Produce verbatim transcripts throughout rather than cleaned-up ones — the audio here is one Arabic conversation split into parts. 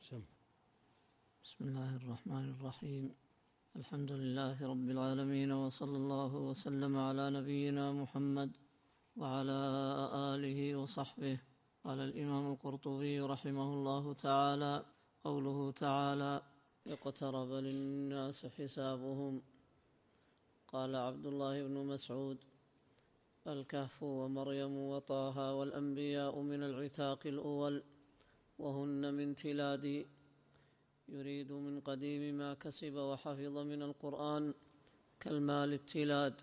سم. بسم الله الرحمن الرحيم. الحمد لله رب العالمين، وصلى الله وسلم على نبينا محمد وعلى آله وصحبه. قال الإمام القرطبي رحمه الله تعالى: قوله تعالى: اقترب للناس حسابهم. قال عبد الله بن مسعود: الكهف ومريم وطه والأنبياء من العتاق الأول، وهن من تلاد، يريد من قديم ما كسب وحفظ من القرآن كالمال التلاد.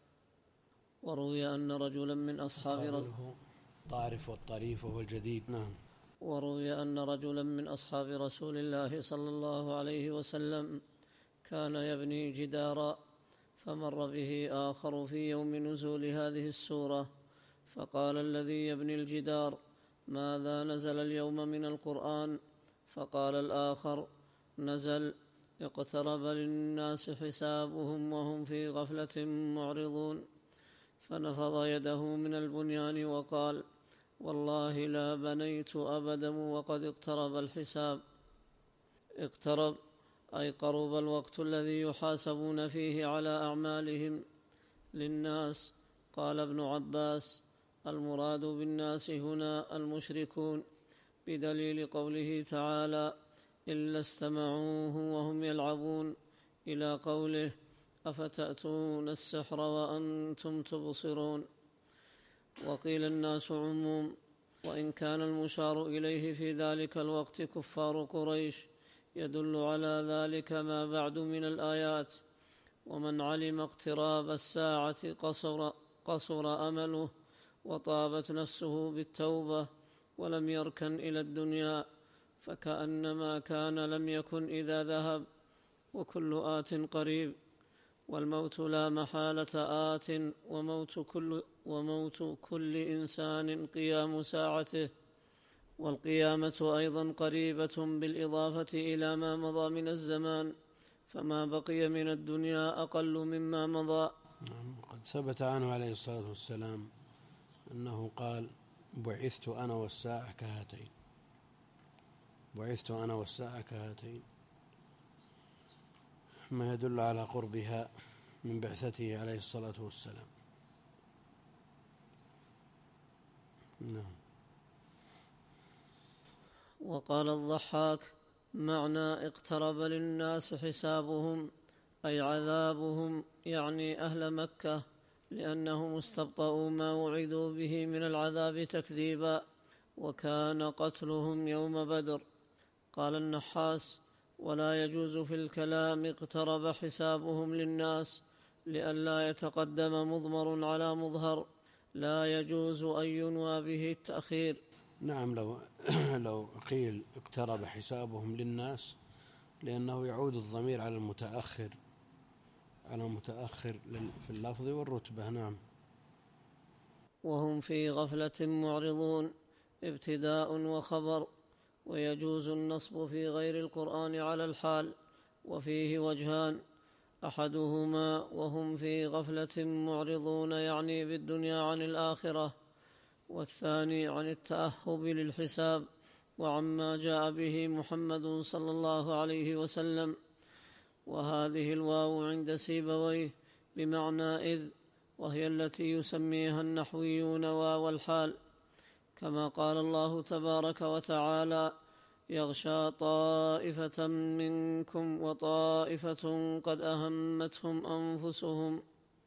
وروي أن رجلا من أصحاب قوله طارف والطريف وهو الجديد. نعم. وروي أن رجلا من أصحاب رسول الله صلى الله عليه وسلم كان يبني جدارا، فمر به آخر في يوم نزول هذه السورة، فقال الذي يبني الجدار: ماذا نزل اليوم من القرآن؟ فقال الآخر: نزل: اقترب للناس حسابهم وهم في غفلة معرضون. فنفض يده من البنيان وقال: والله لا بنيت أبدا وقد اقترب الحساب. اقترب أي قرب الوقت الذي يحاسبون فيه على أعمالهم للناس. قال ابن عباس: المراد بالناس هنا المشركون، بدليل قوله تعالى: إلا استمعوه وهم يلعبون، إلى قوله: أفتأتون السحر وأنتم تبصرون. وقيل الناس عموم، وإن كان المشار إليه في ذلك الوقت كفار قريش، يدل على ذلك ما بعد من الآيات: ومن علم اقتراب الساعة قصر, قصر أمله، وطابت نفسه بالتوبة، ولم يركن إلى الدنيا، فكأنما كان لم يكن إذا ذهب. وكل آت قريب، والموت لا محالة آت، وموت كل, وموت كل إنسان قيام ساعته. والقيامة أيضا قريبة بالإضافة إلى ما مضى من الزمان، فما بقي من الدنيا أقل مما مضى. نعم. قد ثبت عنه عليه الصلاة والسلام أنه قال: بعثت أنا والساعة كهاتين. بعثت أنا والساعة كهاتين، ما يدل على قربها من بعثته عليه الصلاة والسلام. نعم. وقال الضحاك: معنى اقترب للناس حسابهم أي عذابهم، يعني أهل مكة، لأنهم استبطأوا ما وعدوا به من العذاب تكذيبا، وكان قتلهم يوم بدر. قال النحاس: ولا يجوز في الكلام اقترب حسابهم للناس، لئلا يتقدم مضمر على مظهر، لا يجوز أن ينوى به التأخير. نعم. لو, لو قيل اقترب حسابهم للناس، لأنه يعود الضمير على المتأخر على متأخر في اللفظ والرتبة. نعم. وهم في غفلة معرضون، ابتداء وخبر. ويجوز النصب في غير القرآن على الحال، وفيه وجهان: أحدهما وهم في غفلة معرضون يعني بالدنيا عن الآخرة، والثاني عن التأهب للحساب وعما جاء به محمد صلى الله عليه وسلم. وهذه الواو عند سيبويه بمعنى إذ، وهي التي يسميها النحويون واو الحال، كما قال الله تبارك وتعالى: يغشى طائفة منكم وطائفة قد أهمتهم أنفسهم.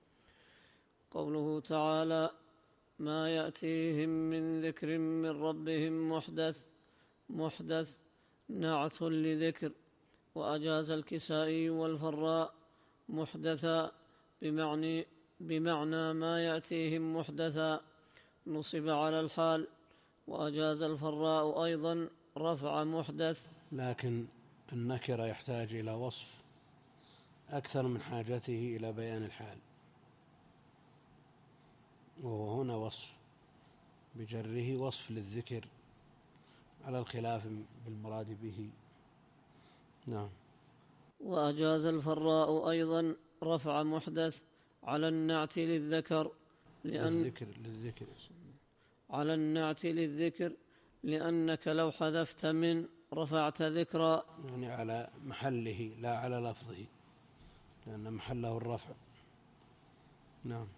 قوله تعالى: ما يأتيهم من ذكر من ربهم محدث، محدث نعت لذكر. وأجاز الكسائي والفراء محدثا بمعنى, بمعنى ما يأتيهم محدثا، نصب على الحال. وأجاز الفراء أيضا رفع محدث، لكن النكرة يحتاج إلى وصف أكثر من حاجته إلى بيان الحال، وهو هنا وصف بجره، وصف للذكر على الخلاف بالمراد به. نعم. وأجاز الفراء أيضا رفع محدث على النعت للذكر، لأن للذكر للذكر على النعت للذكر لأنك لو حذفت من رفعت ذكرا، يعني على محله لا على لفظه، لأن محله الرفع. نعم.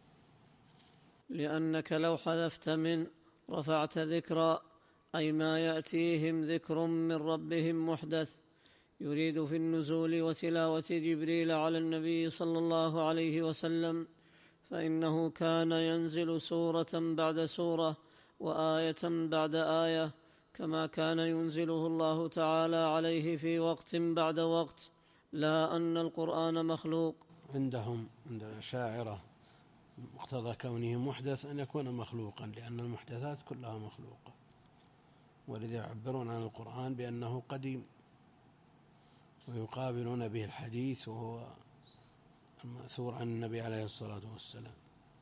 لأنك لو حذفت من رفعت ذكرا أي ما يأتيهم ذكر من ربهم محدث يريد في النزول وتلاوة جبريل على النبي صلى الله عليه وسلم، فإنه كان ينزل سورة بعد سورة وآية بعد آية، كما كان ينزله الله تعالى عليه في وقت بعد وقت، لا أن القرآن مخلوق. عندهم عند الأشاعرة مقتضى كونه محدث أن يكون مخلوقا، لأن المحدثات كلها مخلوقة، ولذا يعبرون عن القرآن بأنه قديم، ويقابلون به الحديث وهو المأثور عن النبي عليه الصلاة والسلام.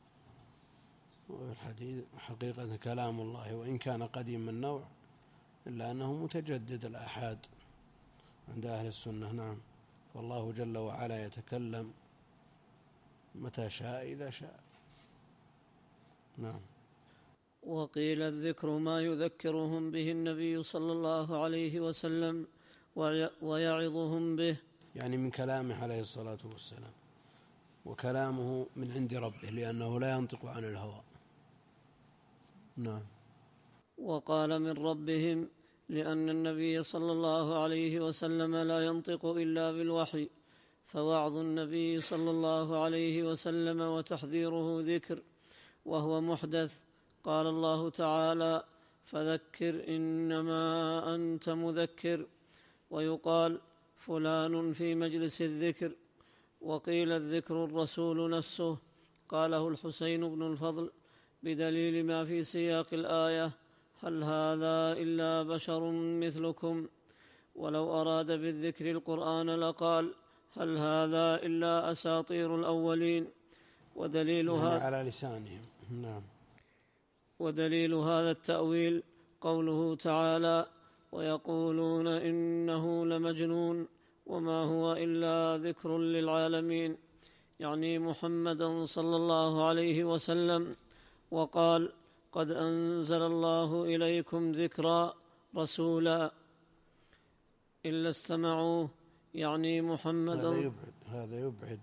والحديث حقيقة كلام الله، وإن كان قديم النوع إلا أنه متجدد الآحاد عند أهل السنة. نعم. فالله جل وعلا يتكلم متى شاء إذا شاء. نعم. وقيل الذكر ما يذكرهم به النبي صلى الله عليه وسلم ويعظهم به، يعني من كلامه عليه الصلاة والسلام، وكلامه من عند ربه لأنه لا ينطق عن الهوى. نعم. وقال من ربهم لأن النبي صلى الله عليه وسلم لا ينطق إلا بالوحي، فوعظ النبي صلى الله عليه وسلم وتحذيره ذكر وهو محدث. قال الله تعالى: فذكر إنما أنت مذكر. ويقال فلان في مجلس الذكر. وقيل الذكر الرسول نفسه، قاله الحسين بن الفضل بدليل ما في سياق الآية: هل هذا إلا بشر مثلكم. ولو أراد بالذكر القرآن لقال: هل هذا إلا أساطير الأولين. ودليلها يعني على لسانهم. نعم. ودليل هذا التأويل قوله تعالى: ويقولون إنه لمجنون وما هو إلا ذكر للعالمين، يعني محمدا صلى الله عليه وسلم. وقال: قد أنزل الله إليكم ذكرا رسولا إلا استمعوه، يعني محمدا. هذا يبعد هذا يبعد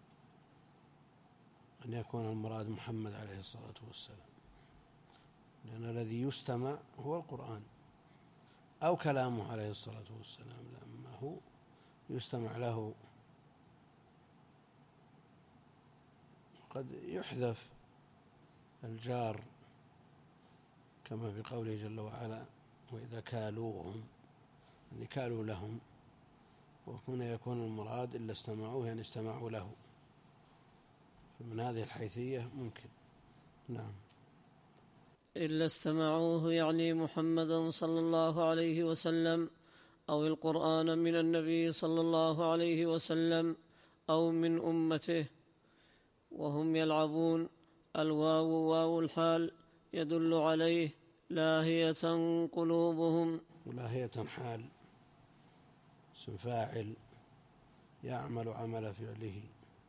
أن يكون المراد محمد عليه الصلاة والسلام، لأن الذي يستمع هو القرآن أو كلامه عليه الصلاة والسلام، لما هو يستمع له. قد يحذف الجار كما في قوله جل وعلا: وإذا كالوهم، يعني كالوا لهم، وهنا يكون المراد إلا استمعوه، يعني استمعوا له، فمن هذه الحيثية ممكن. نعم. إلا استمعوه يعني محمدا صلى الله عليه وسلم، أو القرآن من النبي صلى الله عليه وسلم، أو من أمته. وهم يلعبون، الواو واو الحال يدل عليه لاهية قلوبهم. ولاهية حال اسم فاعل يعمل عمل فعله،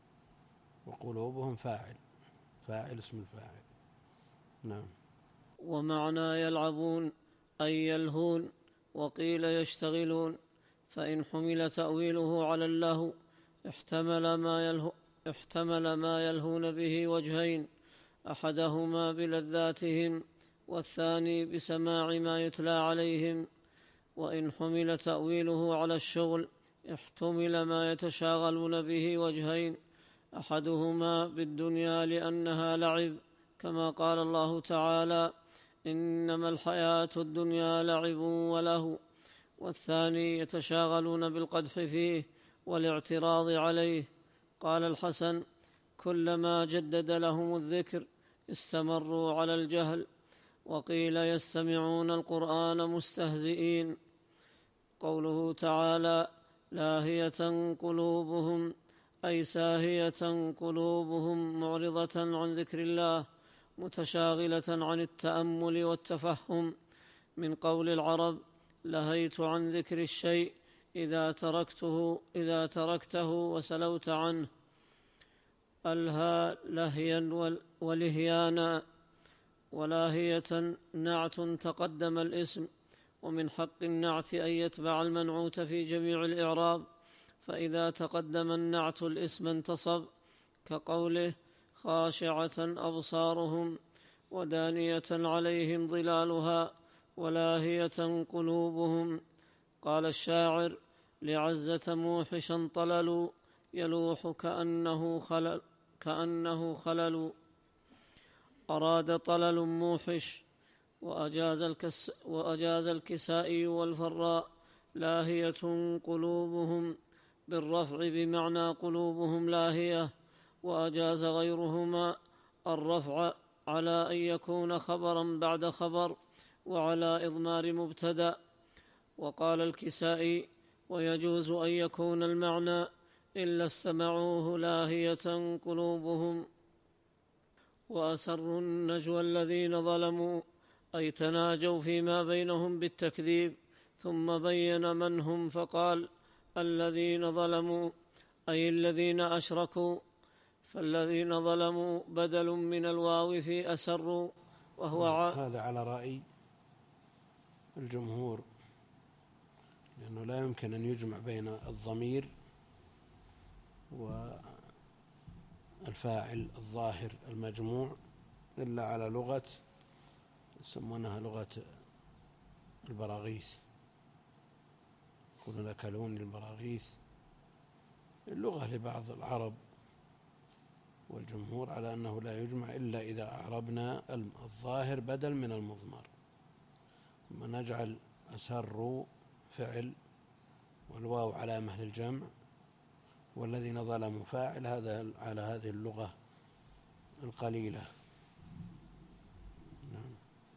وقلوبهم فاعل فاعل اسم الفاعل. نعم. ومعنى يلعبون أي يلهون، وقيل يشتغلون، فإن حمل تأويله على اللهو احتمل ما يلهو احتمل ما يلهون به وجهين: أحدهما بلذاتهم، والثاني بسماع ما يتلى عليهم. وإن حمل تأويله على الشغل احتمل ما يتشاغلون به وجهين: أحدهما بالدنيا لأنها لعب، كما قال الله تعالى: إنما الحياة الدنيا لعب وله. والثاني يتشاغلون بالقدح فيه والاعتراض عليه. قال الحسن: كلما جدد لهم الذكر استمروا على الجهل. وقيل يستمعون القرآن مستهزئين. قوله تعالى: لاهية قلوبهم أي ساهية قلوبهم، معرضة عن ذكر الله، متشاغلة عن التأمل والتفهم، من قول العرب: لهيت عن ذكر الشيء إذا تركته إذا تركته وسلوت عنه. ألهى لهيا ولهيانا. ولاهية نعت تقدم الاسم، ومن حق النعت أن يتبع المنعوت في جميع الإعراب، فإذا تقدم النعت الاسم انتصب، كقوله خاشعة أبصارهم ودانية عليهم ظلالها ولاهية قلوبهم. قال الشاعر لعزة موحشا طلل يلوح كأنه خلل, كأنه خلل. أراد طلل موحش. وأجاز, الكس وأجاز الكسائي والفراء لاهية قلوبهم بالرفع بمعنى قلوبهم لاهية، وأجاز غيرهما الرفع على أن يكون خبرا بعد خبر وعلى إضمار مبتدأ. وقال الكسائي ويجوز أن يكون المعنى إلا استمعوه لاهية قلوبهم. وأسروا النجوى الذين ظلموا أي تناجوا فيما بينهم بالتكذيب، ثم بين من هم فقال الذين ظلموا أي الذين أشركوا، فالذين ظلموا بدل من الواو في أسروا، وهو هذا على رأي الجمهور، لأنه لا يمكن أن يجمع بين الضمير والفاعل الظاهر المجموع إلا على لغة يسمونها لغة البراغيث، يقولون أكلون البراغيث، اللغة لبعض العرب، والجمهور على أنه لا يجمع إلا إذا أعربنا الظاهر بدل من المضمر، ثم نجعل أسروا فعل والواو علامة للجمع والذين ظلموا فاعل، هذا على هذه اللغة القليلة. نعم.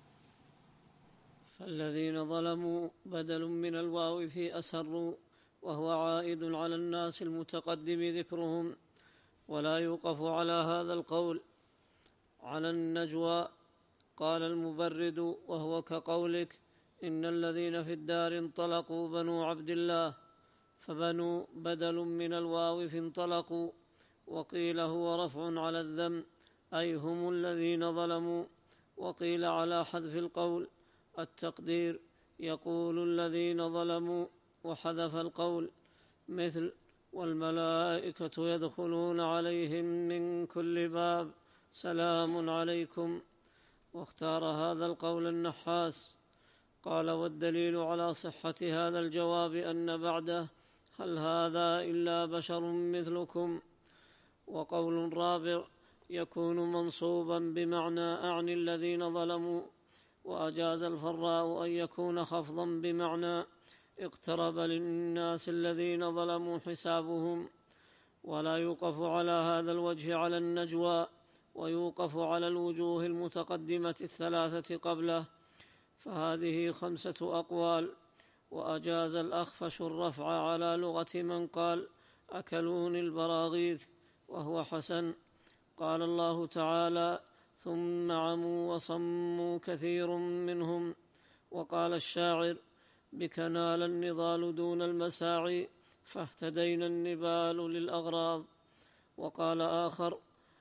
فالذين ظلموا بدل من الواو في أسروا، وهو عائد على الناس المتقدم ذكرهم، ولا يوقف على هذا القول على النجوى. قال المبرد وهو كقولك إن الذين في الدار انطلقوا بنو عبد الله، فبنو بدل من الواو في انطلقوا، وقيل هو رفع على الذم أي هم الذين ظلموا، وقيل على حذف القول التقدير يقول الذين ظلموا وحذف القول، مثل والملائكة يدخلون عليهم من كل باب سلام عليكم. واختار هذا القول النحاس. قال والدليل على صحة هذا الجواب أن بعده هل هذا إلا بشر مثلكم. وقول رابع يكون منصوبا بمعنى أعني الذين ظلموا. وأجاز الفراء أن يكون خفضا بمعنى اقترب للناس الذين ظلموا حسابهم. ولا يوقف على هذا الوجه على النجوى، ويوقف على الوجوه المتقدمة الثلاثة قبله، فهذه خمسة أقوال. وأجاز الأخفش الرفع على لغة من قال أكلون البراغيث، وهو حسن. قال الله تعالى ثم عموا وصموا كثير منهم. وقال الشاعر بك نال النضال دون المساعي، فاهتدينا النبال للأغراض. وقال آخر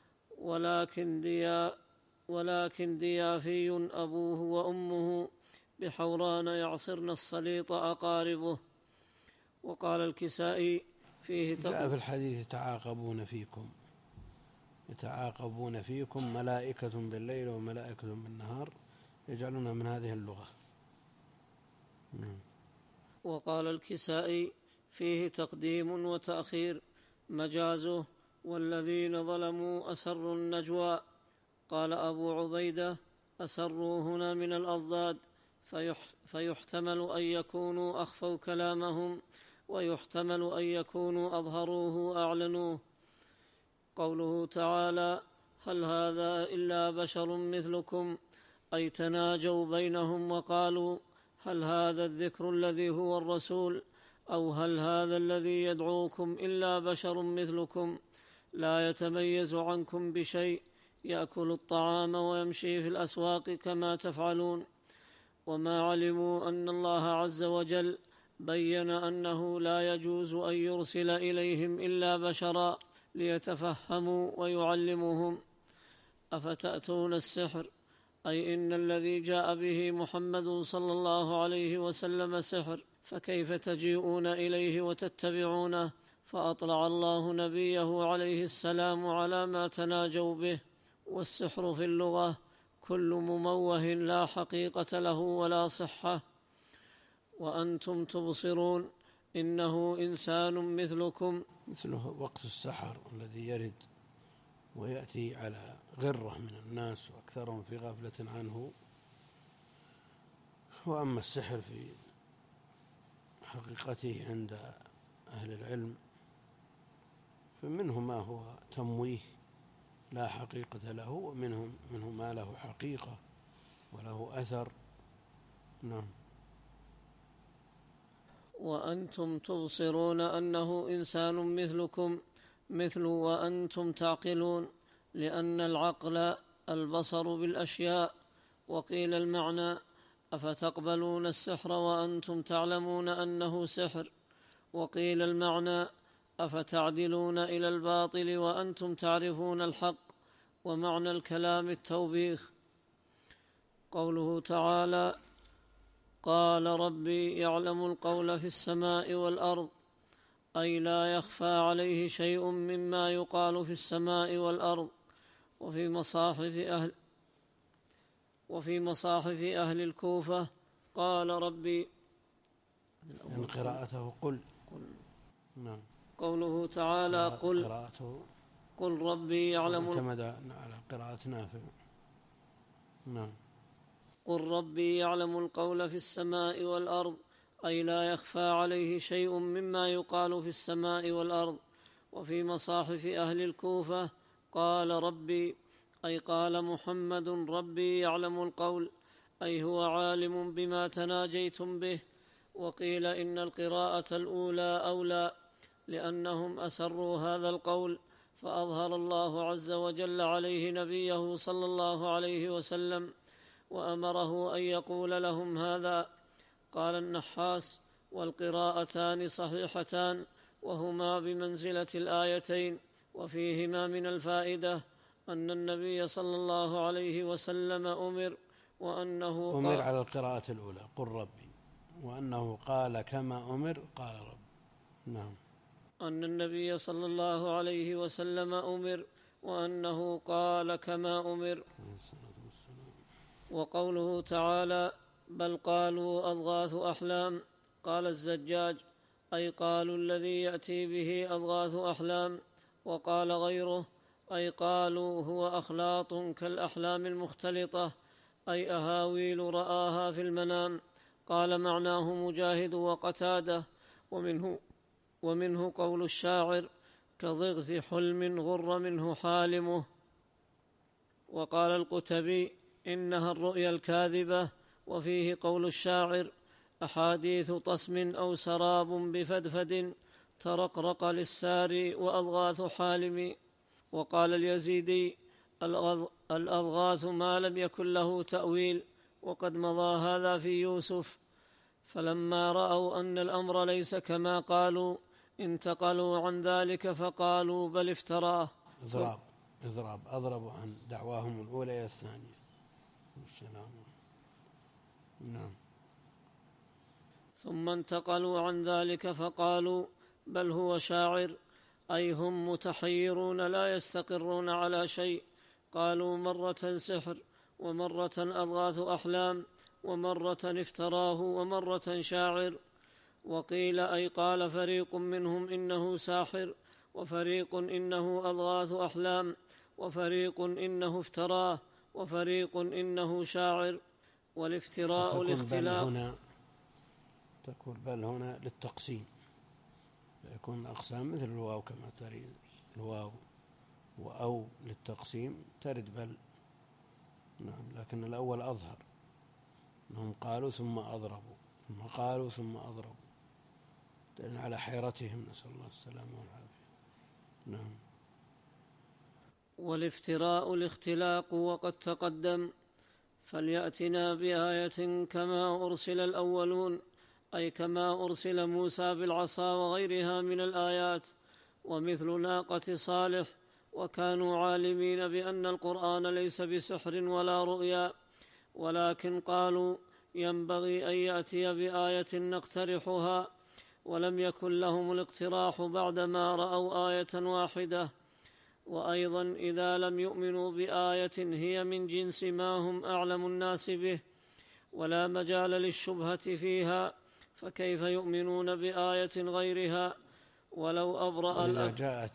ولكن ديا ولكن ديافي أبوه وأمه، بحوران يعصرن السليط أقاربه. وقال الكسائي فيه جاء في الحديث يتعاقبون فيكم يتعاقبون فيكم ملائكة بالليل وملائكة بالنهار، يجعلون من هذه اللغة. وقال الكسائي فيه تقديم وتأخير، مجازه والذين ظلموا أسروا النجوى. قال أبو عبيدة أسروا هنا من الأضداد، فيحتمل أن يكونوا أخفوا كلامهم، ويحتمل أن يكونوا أظهروه وأعلنوه. قوله تعالى هل هذا إلا بشر مثلكم، أي تناجوا بينهم وقالوا هل هذا الذكر الذي هو الرسول، أو هل هذا الذي يدعوكم إلا بشر مثلكم لا يتميز عنكم بشيء، يأكل الطعام ويمشي في الأسواق كما تفعلون. وما علموا أن الله عز وجل بين أنه لا يجوز أن يرسل إليهم إلا بشرا ليتفهموا ويعلمهم. أفتأتون السحر أي إن الذي جاء به محمد صلى الله عليه وسلم سحر، فكيف تجيئون إليه وتتبعونه؟ فأطلع الله نبيه عليه السلام على ما تناجوا به. والسحر في اللغة كل مموه لا حقيقة له ولا صحة. وأنتم تبصرون إنه إنسان مثلكم. مثله وقت السحر الذي يرد ويأتي على غرة من الناس وأكثرهم في غفلة عنه. وأما السحر في حقيقته عند أهل العلم فمنه ما هو تمويه لا حقيقة له، ومنه منه ما له حقيقة وله أثر. نعم. وأنتم تبصرون أنه إنسان مثلكم، مثل وأنتم تعقلون، لأن العقل البصر بالأشياء. وقيل المعنى أفتقبلون السحر وأنتم تعلمون أنه سحر. وقيل المعنى أفتعدلون إلى الباطل وأنتم تعرفون الحق. ومعنى الكلام التوبيخ. قوله تعالى قال ربي يعلم القول في السماء والأرض، أي لا يخفى عليه شيء مما يقال في السماء والأرض. وفي مصاحف أهل وفي مصاحف أهل الكوفة قال ربي، من قراءته قل. قل. نعم. قوله تعالى قل قراءته قل ربي يعلم اعتمد على قراءة نافع. نعم. قل ربي يعلم القول في السماء والأرض، أي لا يخفى عليه شيء مما يقال في السماء والأرض. وفي مصاحف أهل الكوفة قال ربي، أي قال محمد ربي يعلم القول، أي هو عالم بما تناجيتم به. وقيل إن القراءة الأولى أولى، لأنهم أسروا هذا القول فأظهر الله عز وجل عليه نبيه صلى الله عليه وسلم وأمره أن يقول لهم هذا. قال النحاس والقراءتان صحيحتان، وهما بمنزلة الآيتين. وفيهما من الفائدة أن النبي صلى الله عليه وسلم أمر وأنه أمر على القراءة الأولى قل ربي، وأنه قال كما أمر قال رب. نعم. أن النبي صلى الله عليه وسلم أمر وأنه قال كما أمر. وقوله تعالى بل قالوا أضغاث أحلام، قال الزجاج أي قالوا الذي يأتي به أضغاث أحلام. وقال غيره أي قالوا هو أخلاط كالأحلام المختلطة، أي أهاويل رآها في المنام. قال معناه مجاهد وقتاده. ومنه, ومنه قول الشاعر كضغث حلم غر منه حالمه. وقال القتبي إنها الرؤيا الكاذبة. وفيه قول الشاعر أحاديث طسم أو سراب بفدفد ترقرق للساري وأضغاث حالم. وقال اليزيدي الأضغاث ما لم يكن له تأويل، وقد مضى هذا في يوسف. فلما رأوا أن الأمر ليس كما قالوا انتقلوا عن ذلك فقالوا بل افتراه. إضراب إضراب أضربوا عن دعواهم الأولى إلى الثانية. السلام. نعم. ثم انتقلوا عن ذلك فقالوا بل هو شاعر، أي هم متحيرون لا يستقرون على شيء. قالوا مرة سحر، ومرة أضغاث أحلام، ومرة افتراه، ومرة شاعر. وقيل أي قال فريق منهم إنه ساحر، وفريق إنه أضغاث أحلام، وفريق إنه افتراه، وفريق إنه شاعر. والافتراء الاختلاف. هنا تكون بل هنا للتقسيم، يكون أقسام مثل الواو كما تريد الواو وأو للتقسيم ترد بل. نعم. لكن الأول أظهر أنهم قالوا ثم أضربوا ثم قالوا ثم أضربوا، دليل على حيرتهم، نسأل الله السلامة والعافية. نعم. والافتراء الاختلاق وقد تقدم. فليأتنا بآية كما أرسل الأولون، أي كما أرسل موسى بالعصا وغيرها من الآيات، ومثل ناقة صالح. وكانوا عالمين بأن القرآن ليس بسحر ولا رؤيا، ولكن قالوا ينبغي أن يأتي بآية نقترحها، ولم يكن لهم الاقتراح بعدما رأوا آية واحدة. وأيضا إذا لم يؤمنوا بآية هي من جنس ما هم أعلم الناس به ولا مجال للشبهة فيها، فكيف يؤمنون بآية غيرها؟ ولو أبرأ إذا جاءت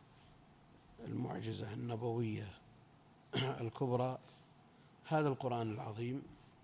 المعجزة النبوية الكبرى هذا القرآن العظيم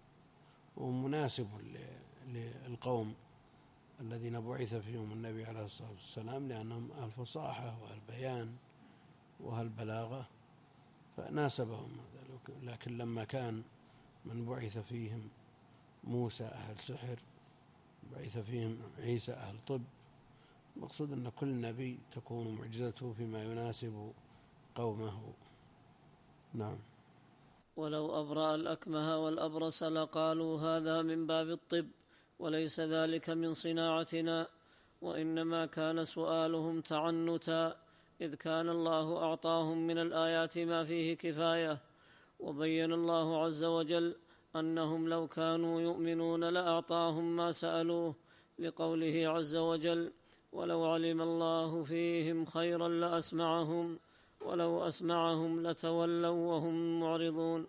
ومناسب للقوم الذين بعث فيهم النبي عليه الصلاة والسلام، لأنهم أهل فصاحة وأهل بيان وأهل بلاغة فناسبهم. لكن لما كان من بعث فيهم موسى أهل سحر، بعث فيهم عيسى أهل طب، مقصود أن كل نبي تكون معجزته فيما يناسب قومه. نعم. ولو أبرأ الأكمه والأبرص لقالوا هذا من باب الطب وليس ذلك من صناعتنا، وإنما كان سؤالهم تعنتا، إذ كان الله أعطاهم من الآيات ما فيه كفاية. وبين الله عز وجل أنهم لو كانوا يؤمنون لأعطاهم ما سألوه، لقوله عز وجل ولو علم الله فيهم خيرا لأسمعهم ولو أسمعهم لتولوا وهم معرضون.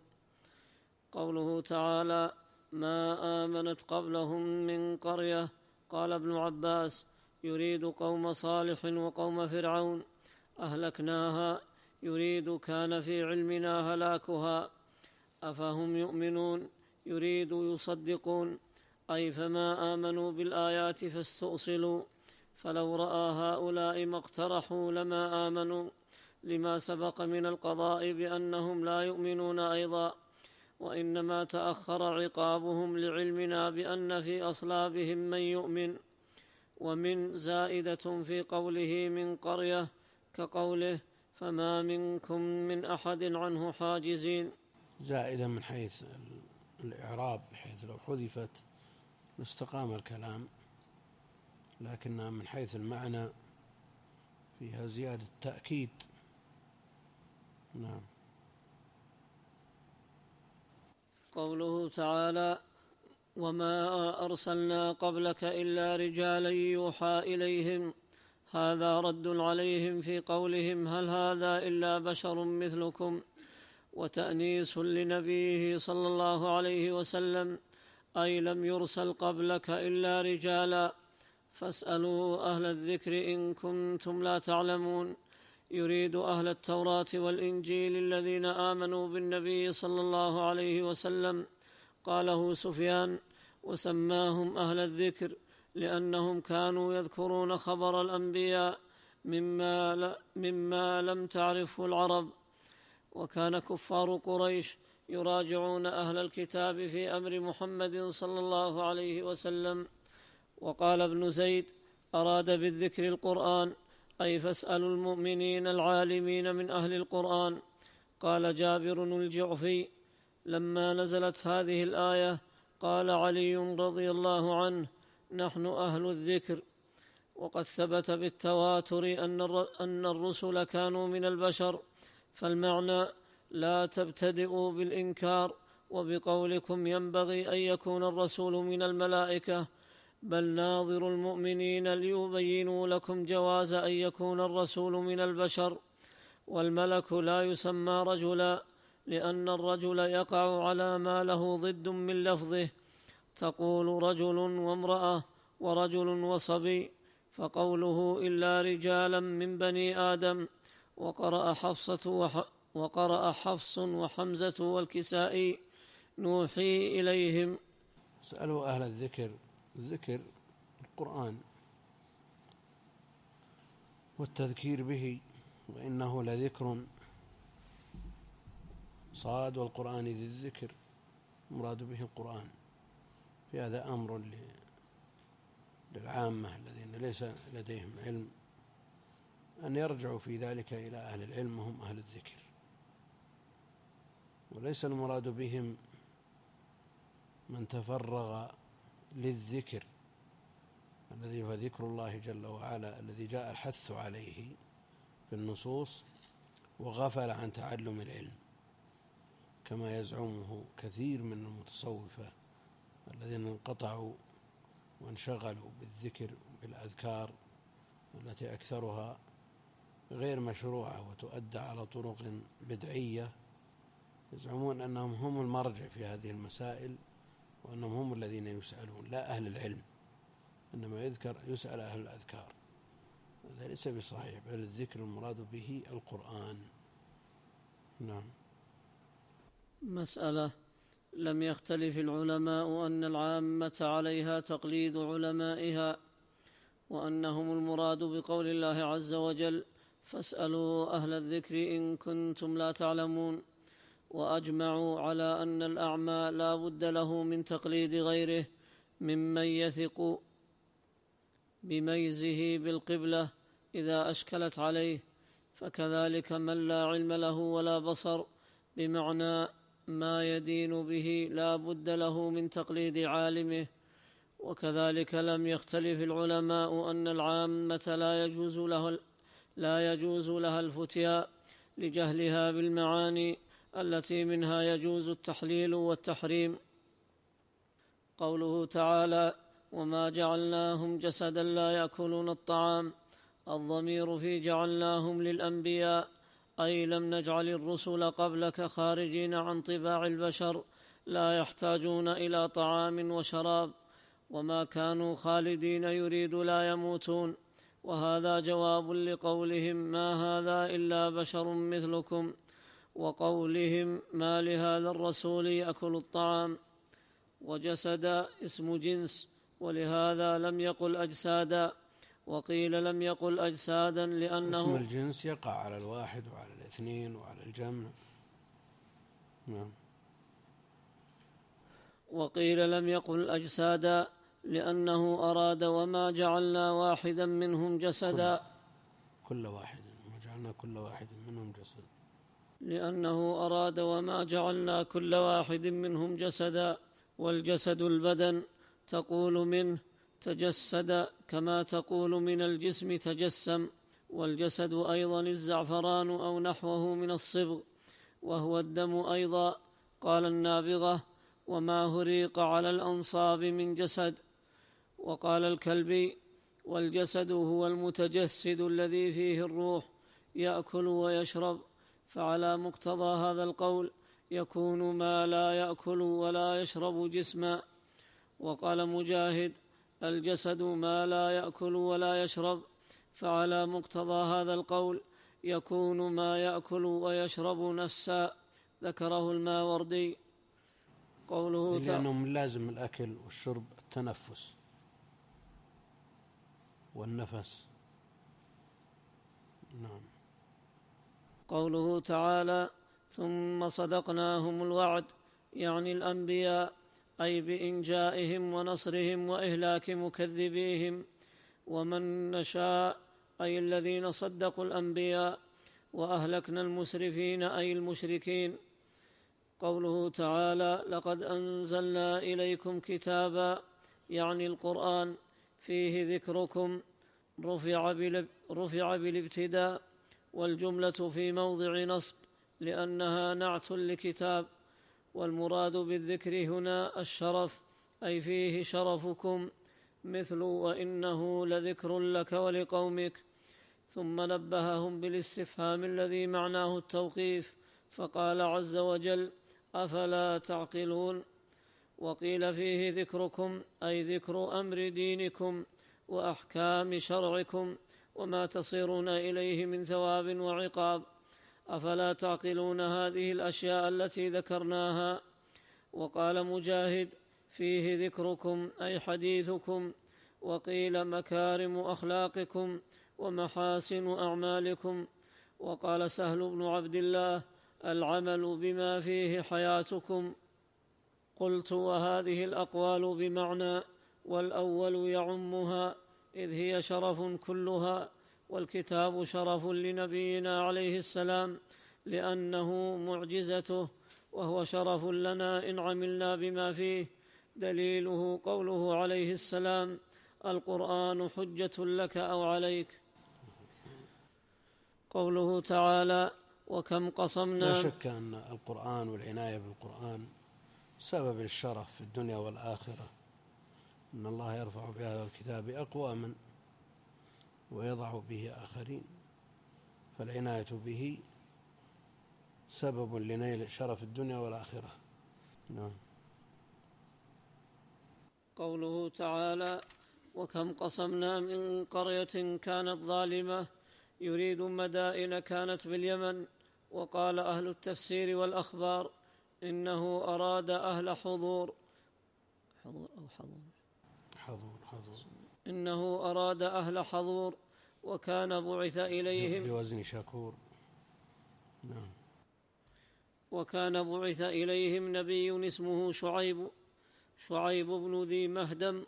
قوله تعالى ما آمنت قبلهم من قرية، قال ابن عباس يريد قوم صالح وقوم فرعون، أهلكناها يريد كان في علمنا هلاكها. أفهم يؤمنون يريد يصدقون، أي فما آمنوا بالآيات فاستؤصلوا، فلو رأى هؤلاء ما اقترحوا لما آمنوا، لما سبق من القضاء بأنهم لا يؤمنون أيضا، وإنما تأخر عقابهم لعلمنا بأن في أصلابهم من يؤمن. ومن زائدة في قوله من قرية كقوله فما منكم من أحد عنه حاجزين، زائدة من حيث الإعراب بحيث لو حذفت لاستقام الكلام، لكنها من حيث المعنى فيها زيادة تأكيد. نعم. قوله تعالى وما أرسلنا قبلك إلا رجالا يوحى إليهم، هذا رد عليهم في قولهم هل هذا إلا بشر مثلكم، وتأنيس لنبيه صلى الله عليه وسلم، أي لم يرسل قبلك إلا رجالا، فاسألوا أهل الذكر إن كنتم لا تعلمون. يريد أهل التوراة والإنجيل الذين آمنوا بالنبي صلى الله عليه وسلم، قاله سفيان وسماهم أهل الذكر لأنهم كانوا يذكرون خبر الأنبياء مما, مما لم تعرفه العرب. وكان كفار قريش يراجعون أهل الكتاب في أمر محمد صلى الله عليه وسلم. وقال ابن زيد أراد بالذكر القرآن، أي فاسألوا المؤمنين العالمين من أهل القرآن. قال جابر الجعفي لما نزلت هذه الآية قال علي رضي الله عنه نحن أهل الذكر. وقد ثبت بالتواتر أن الرسل كانوا من البشر، فالمعنى لا تبتدئوا بالإنكار وبقولكم ينبغي أن يكون الرسول من الملائكة، بل ناظروا المؤمنين ليبينوا لكم جواز أن يكون الرسول من البشر. والملك لا يسمى رجلا لأن الرجل يقع على ما له ضد من لفظه، تقول رجل وامرأة ورجل وصبي، فقوله إلا رجالا من بني آدم. وقرأ حفصة وح وقرأ حفص وحمزة والكسائي نوحي إليهم. سألوا أهل الذكر، الذكر القرآن والتذكير به، وإنه لذكر صاد والقرآن ذي الذكر، مراد به القرآن. في هذا أمر للعامة الذين ليس لديهم علم أن يرجعوا في ذلك إلى أهل العلم وهم أهل الذكر، وليس المراد بهم من تفرغ للذكر الذي هو ذكر الله جل وعلا الذي جاء الحث عليه في النصوص وغفل عن تعلم العلم، كما يزعمه كثير من المتصوفة الذين انقطعوا وانشغلوا بالذكر بالأذكار التي أكثرها غير مشروعة وتؤدى على طرق بدعية، يزعمون أنهم هم المرجع في هذه المسائل وأنهم هم الذين يسألون لا أهل العلم، إنما يذكر يسأل أهل الأذكار. هذا ليس بصحيح، بل الذكر المراد به القرآن. نعم. مسألة: لم يختلف العلماء أن العامة عليها تقليد علمائها، وأنهم المراد بقول الله عز وجل: فاسألوا أهل الذكر إن كنتم لا تعلمون، وأجمعوا على أن الأعمى لا بد له من تقليد غيره ممن يثق بميزه بالقبلة إذا أشكلت عليه، فكذلك من لا علم له ولا بصر بمعنى ما يدين به لا بد له من تقليد عالمه. وكذلك لم يختلف العلماء أن العامة لا يجوز له لا يجوز لها الفتيا لجهلها بالمعاني التي منها يجوز التحليل والتحريم. قوله تعالى: وما جعلناهم جسدا لا يأكلون الطعام، الضمير في جعلناهم للأنبياء، أي لم نجعل الرسل قبلك خارجين عن طباع البشر لا يحتاجون إلى طعام وشراب، وما كانوا خالدين يريد لا يموتون. وهذا جواب لقولهم ما هذا إلا بشر مثلكم، وقولهم ما لهذا الرسول يأكل الطعام. وجسد اسم جنس، ولهذا لم يقل أجسادا، وقيل لم يقل أجسادا لأنه اسم الجنس يقع على الواحد وعلى الاثنين وعلى الجمع. نعم. وقيل لم يقل أجسادا لأنه أراد وما جعلنا واحدا منهم جسدا، كل, كل واحد وما جعلنا كل واحد منهم جسدا، لأنه أراد وما جعلنا كل واحد منهم جسدا. والجسد البدن، تقول منه تجسد كما تقول من الجسم تجسم. والجسد أيضا الزعفران أو نحوه من الصبغ، وهو الدم أيضا. قال النابغة: وما هريق على الأنصاب من جسد. وقال الكلبي: والجسد هو المتجسد الذي فيه الروح يأكل ويشرب. فعلى مقتضى هذا القول يكون ما لا يأكل ولا يشرب جسما. وقال مجاهد: الجسد ما لا يأكل ولا يشرب. فعلى مقتضى هذا القول يكون ما يأكل ويشرب نفسا. ذكره الماوردي. قوله لأنه من لازم الأكل والشرب التنفس والنفس. نعم. قوله تعالى: ثم صدقناهم الوعد، يعني الأنبياء، أي بإنجائهم ونصرهم وإهلاك مكذبيهم. ومن نشاء، أي الذين صدقوا الأنبياء، وأهلكنا المسرفين، أي المشركين. قوله تعالى: لقد أنزلنا إليكم كتابا، يعني القرآن، فيه ذكركم، رفع, رفع بالابتداء، والجملة في موضع نصب لأنها نعت لكتاب. والمراد بالذكر هنا الشرف، أي فيه شرفكم، مثل وإنه لذكر لك ولقومك. ثم نبههم بالاستفهام الذي معناه التوقيف، فقال عز وجل: أفلا تعقلون. وقيل فيه ذكركم، أي ذكر أمر دينكم وأحكام شرعكم وما تصيرون إليه من ثواب وعقاب. أفلا تعقلون هذه الأشياء التي ذكرناها. وقال مجاهد: فيه ذكركم، أي حديثكم. وقيل مكارم أخلاقكم ومحاسن أعمالكم. وقال سهل بن عبد الله: العمل بما فيه حياتكم. قلت: وهذه الأقوال بمعنى، والأول يعمها، إذ هي شرف كلها. والكتاب شرف لنبينا عليه السلام لأنه معجزته، وهو شرف لنا إن عملنا بما فيه. دليله قوله عليه السلام: القرآن حجة لك أو عليك. قوله تعالى: وكم لا قصمنا. شك أن القرآن والعناية بالقرآن سبب الشرف في الدنيا والآخرة، إن الله يرفع بهذا الكتاب أقواما ويضع به آخرين، فالعناية به سبب لنيل شرف الدنيا والآخرة. نعم. قوله تعالى: وكم قصمنا من قرية كانت ظالمة يريد مدائن كانت باليمن. وقال أهل التفسير والأخبار إنه أراد أهل حضور حضور أو حضور حضور حضور إنه أراد أهل حضور وكان بعث إليهم بوزن شكور. نعم. وكان بعث إليهم نبي اسمه شعيب شعيب بن ذي مهدم،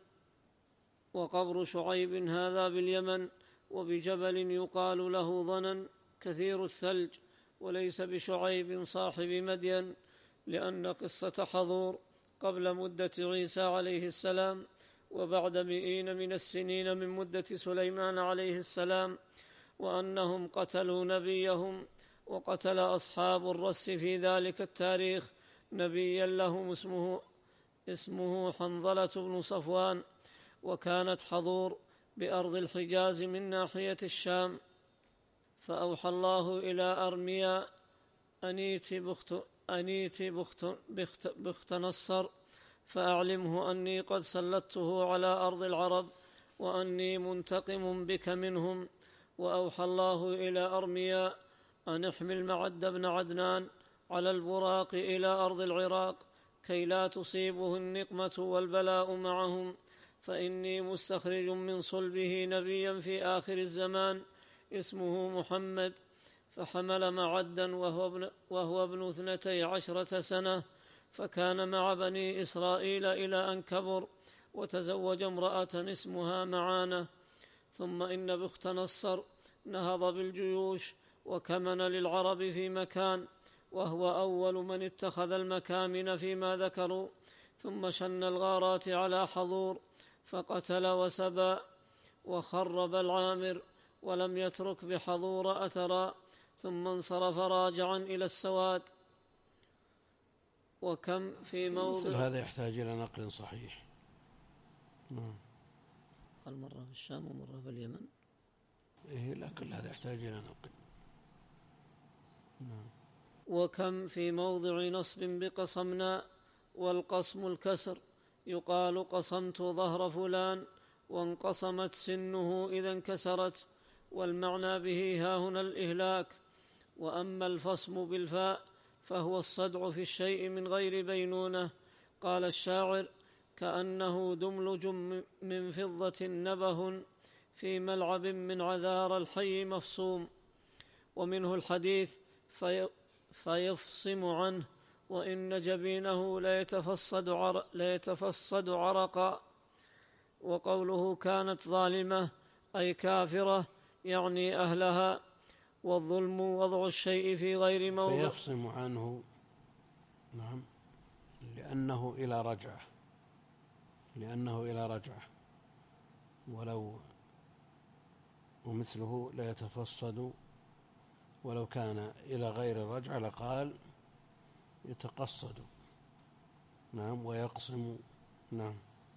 وقبر شعيب هذا باليمن، وبجبل يقال له ظنن كثير الثلج، وليس بشعيب صاحب مدين، لأن قصة حضور قبل مدة عيسى عليه السلام، وبعد مئين من السنين من مدة سليمان عليه السلام، وأنهم قتلوا نبيهم، وقتل أصحاب الرس في ذلك التاريخ نبيا لهم اسمه اسمه حنظلة بن صفوان، وكانت حضور بأرض الحجاز من ناحية الشام. فأوحى الله إلى أرميا أنيت بخت أنيت بخت بخت بخت نصر فأعلمه أني قد سلطته على أرض العرب وأني منتقم بك منهم. وأوحى الله إلى أرميا أن احمل معد بن عدنان على البراق إلى أرض العراق كي لا تصيبه النقمة والبلاء معهم، فإني مستخرج من صلبه نبيا في آخر الزمان اسمه محمد. فحمل معدا وهو ابن, وهو ابن اثنتي عشرة سنة، فكان مع بني إسرائيل إلى أن كبر، وتزوج امرأة اسمها معانة. ثم إن بخت نصر نهض بالجيوش وكمن للعرب في مكان، وهو أول من اتخذ المكامن فيما ذكروا، ثم شن الغارات على حضور فقتل وسبى وخرب العامر، ولم يترك بحضور أثرا، ثم انصرف راجعا إلى السواد. وكم في موضع هذا يحتاج إلى نقل صحيح. نعم. قال مرة في الشام ومرة في اليمن. إيه، لا، كل هذا يحتاج إلى نقل. نعم. وكم في موضع نصب بقصمنا، والقصم الكسر، يقال قصمت ظهر فلان وانقصمت سنه إذا انكسرت، والمعنى به هاهنا الإهلاك. وأما الفصم بالفاء فهو الصدع في الشيء من غير بينونة. قال الشاعر: كأنه دملج من فضة نبه في ملعب من عذار الحي مفصوم. ومنه الحديث في فيفصم عنه، وإن جبينه ليتفصد, عر... ليتفصد عرقا. وقوله كانت ظالمة أي كافرة، يعني أهلها. والظلم وضع الشيء في غير موضع. فيفصم عنه. نعم، لأنه إلى رجعه لأنه إلى رجعه ولو ومثله لا يتفصد، ولو كان إلى غير الرجعة لقال يتقصد. نعم. ويقسم. نعم.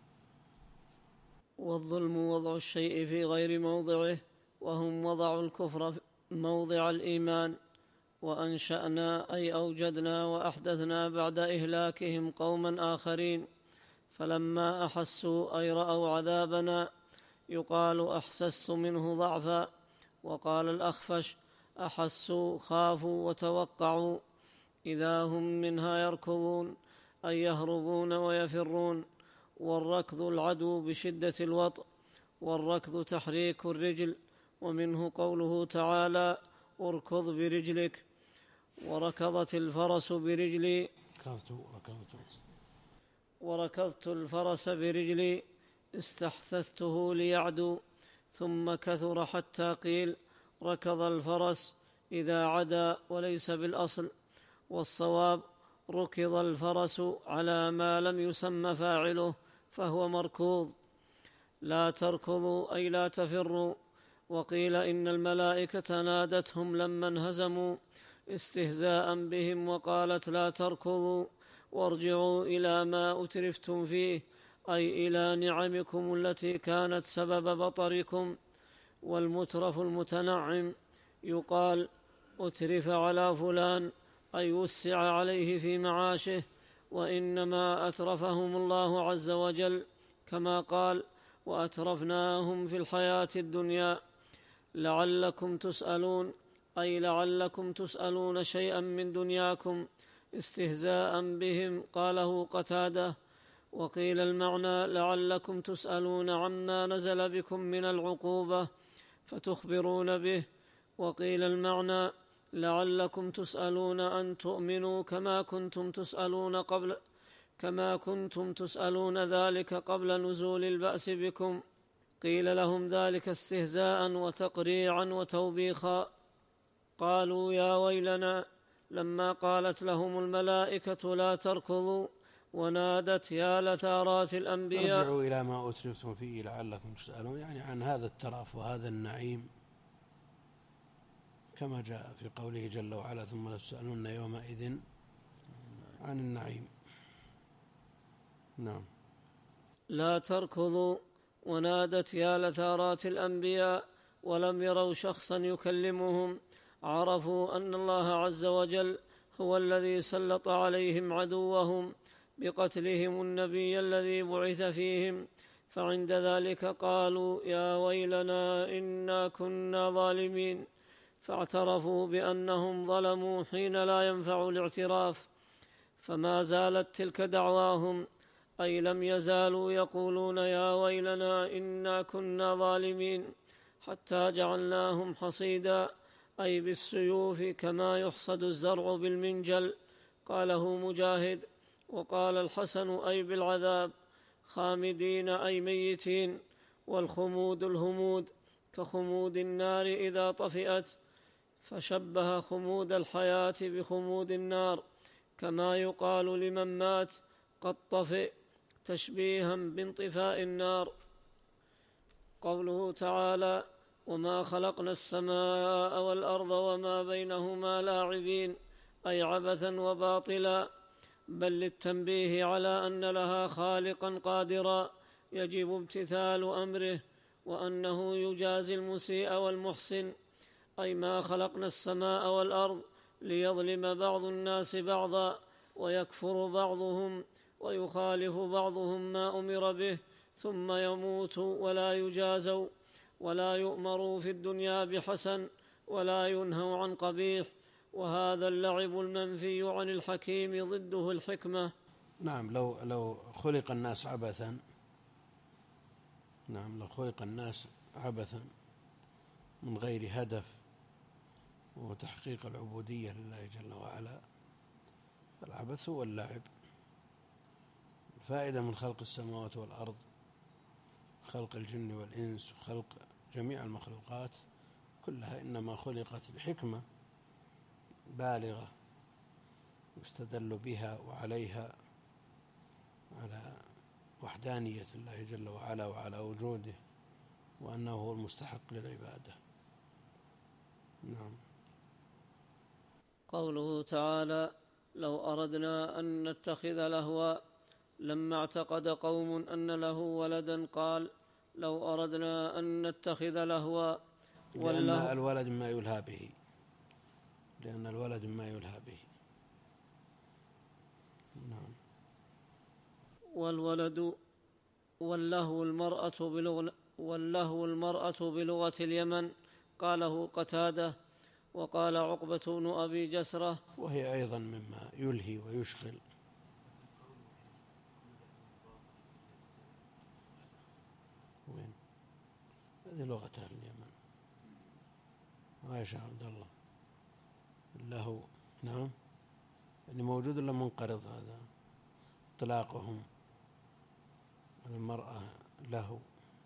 والظلم وضع الشيء في غير موضعه، وهم وضعوا الكفر موضع الإيمان. وأنشأنا أي أوجدنا وأحدثنا بعد إهلاكهم قوما آخرين، فلما أحسوا أي رأوا عذابنا يقال أحسست منه ضعفا. وقال الأخفش: أحسوا خافوا وتوقعوا، إذا هم منها يركضون أي يهربون ويفرون. والركض العدو بشدة الوطء، والركض تحريك الرجل. ومنه قوله تعالى: اركض برجلك. وركضت الفرس برجلي وركضت الفرس برجلي استحثثته ليعدو. ثم كثر حتى قيل ركض الفرس إذا عدا، وليس بالأصل. والصواب ركض الفرس على ما لم يسم فاعله فهو مركوض. لا تركضوا أي لا تفروا. وقيل إن الملائكة نادتهم لما انهزموا استهزاء بهم، وقالت: لا تركضوا وارجعوا إلى ما أترفتم فيه، أي إلى نعمكم التي كانت سبب بطركم. والمترف المتنعم يقال أترف على فلان، أي وسع عليه في معاشه، وإنما أترفهم الله عز وجل، كما قال: وأترفناهم في الحياة الدنيا. لعلكم تسألون، أي لعلكم تسألون شيئا من دنياكم، استهزاء بهم، قاله قتادة. وقيل المعنى لعلكم تسألون عما نزل بكم من العقوبة فتخبرون به. وقيل المعنى لعلكم تسألون أن تؤمنوا كما كنتم تسألون قبل كما كنتم تسألون ذلك قبل نزول البأس بكم. قيل لهم ذلك استهزاء وتقريعا وتوبيخا. قالوا: يا ويلنا، لما قالت لهم الملائكة: لا تركضوا، ونادت: يا لثارات الأنبياء. ارجعوا إلى ما أترفتم فيه لعلكم تسألون، يعني عن هذا الترف وهذا النعيم، كما جاء في قوله جل وعلا: ثم لتسألن يومئذ عن النعيم. نعم. لا تركضوا، ونادت: يا لثارات الأنبياء، ولم يروا شخصا يكلمهم. عرفوا أن الله عز وجل هو الذي سلط عليهم عدوهم بقتلهم النبي الذي بعث فيهم، فعند ذلك قالوا: يا ويلنا إنا كنا ظالمين، فاعترفوا بأنهم ظلموا حين لا ينفع الاعتراف. فما زالت تلك دعواهم، أي لم يزالوا يقولون: يا ويلنا إنا كنا ظالمين، حتى جعلناهم حصيدا، أي بالسيوف، كما يحصد الزرع بالمنجل، قاله مجاهد. وقال الحسن: أي بالعذاب، خامدين أي ميتين. والخمود الهمود كخمود النار إذا طفئت، فشبه خمود الحياة بخمود النار، كما يقال لمن مات قد طفئ، تشبيها بانطفاء النار. قوله تعالى: وما خلقنا السماء والأرض وما بينهما لاعبين، أي عبثا وباطلا، بل للتنبيه على أن لها خالقا قادرا يجب امتثال أمره، وأنه يجازي المسيء والمحسن. أي ما خلقنا السماء والأرض ليظلم بعض الناس بعضا، ويكفر بعضهم ويخالف بعضهم ما أمر به، ثم يموتوا ولا يجازوا، ولا يؤمروا في الدنيا بحسن، ولا ينهوا عن قبيح. وهذا اللعب المنفي عن الحكيم ضده الحكمة. نعم. لو لو خلق الناس عبثا نعم لو خلق الناس عبثا من غير هدف وتحقيق العبودية لله جل وعلا، فالعبث هو اللعب. الفائدة من خلق السماوات والأرض، خلق الجن والإنس، وخلق جميع المخلوقات كلها إنما خلقت لحكمة بالغة يستدل بها وعليها على وحدانية الله جل وعلا وعلى وجوده، وأنه هو المستحق للعبادة. نعم. قوله تعالى: لو أردنا أن نتخذ لهوا، لما اعتقد قوم أن له ولدا قال: لو أردنا أن نتخذ لهوا. لأن الولد ما يلهى به لأن الولد ما يلهى به. نعم. والولد واللهو المرأة بلغة واللهو المرأة بلغة اليمن، قاله قتادة. وقال عقبة بن أبي جسرة: وهي أيضا مما يلهي ويشغل. وين هذه لغة أهل اليمن؟ عائشة عبد الله. اللهو نعم، يعني موجود ولا منقرض؟ هذا طلاقهم المرأة له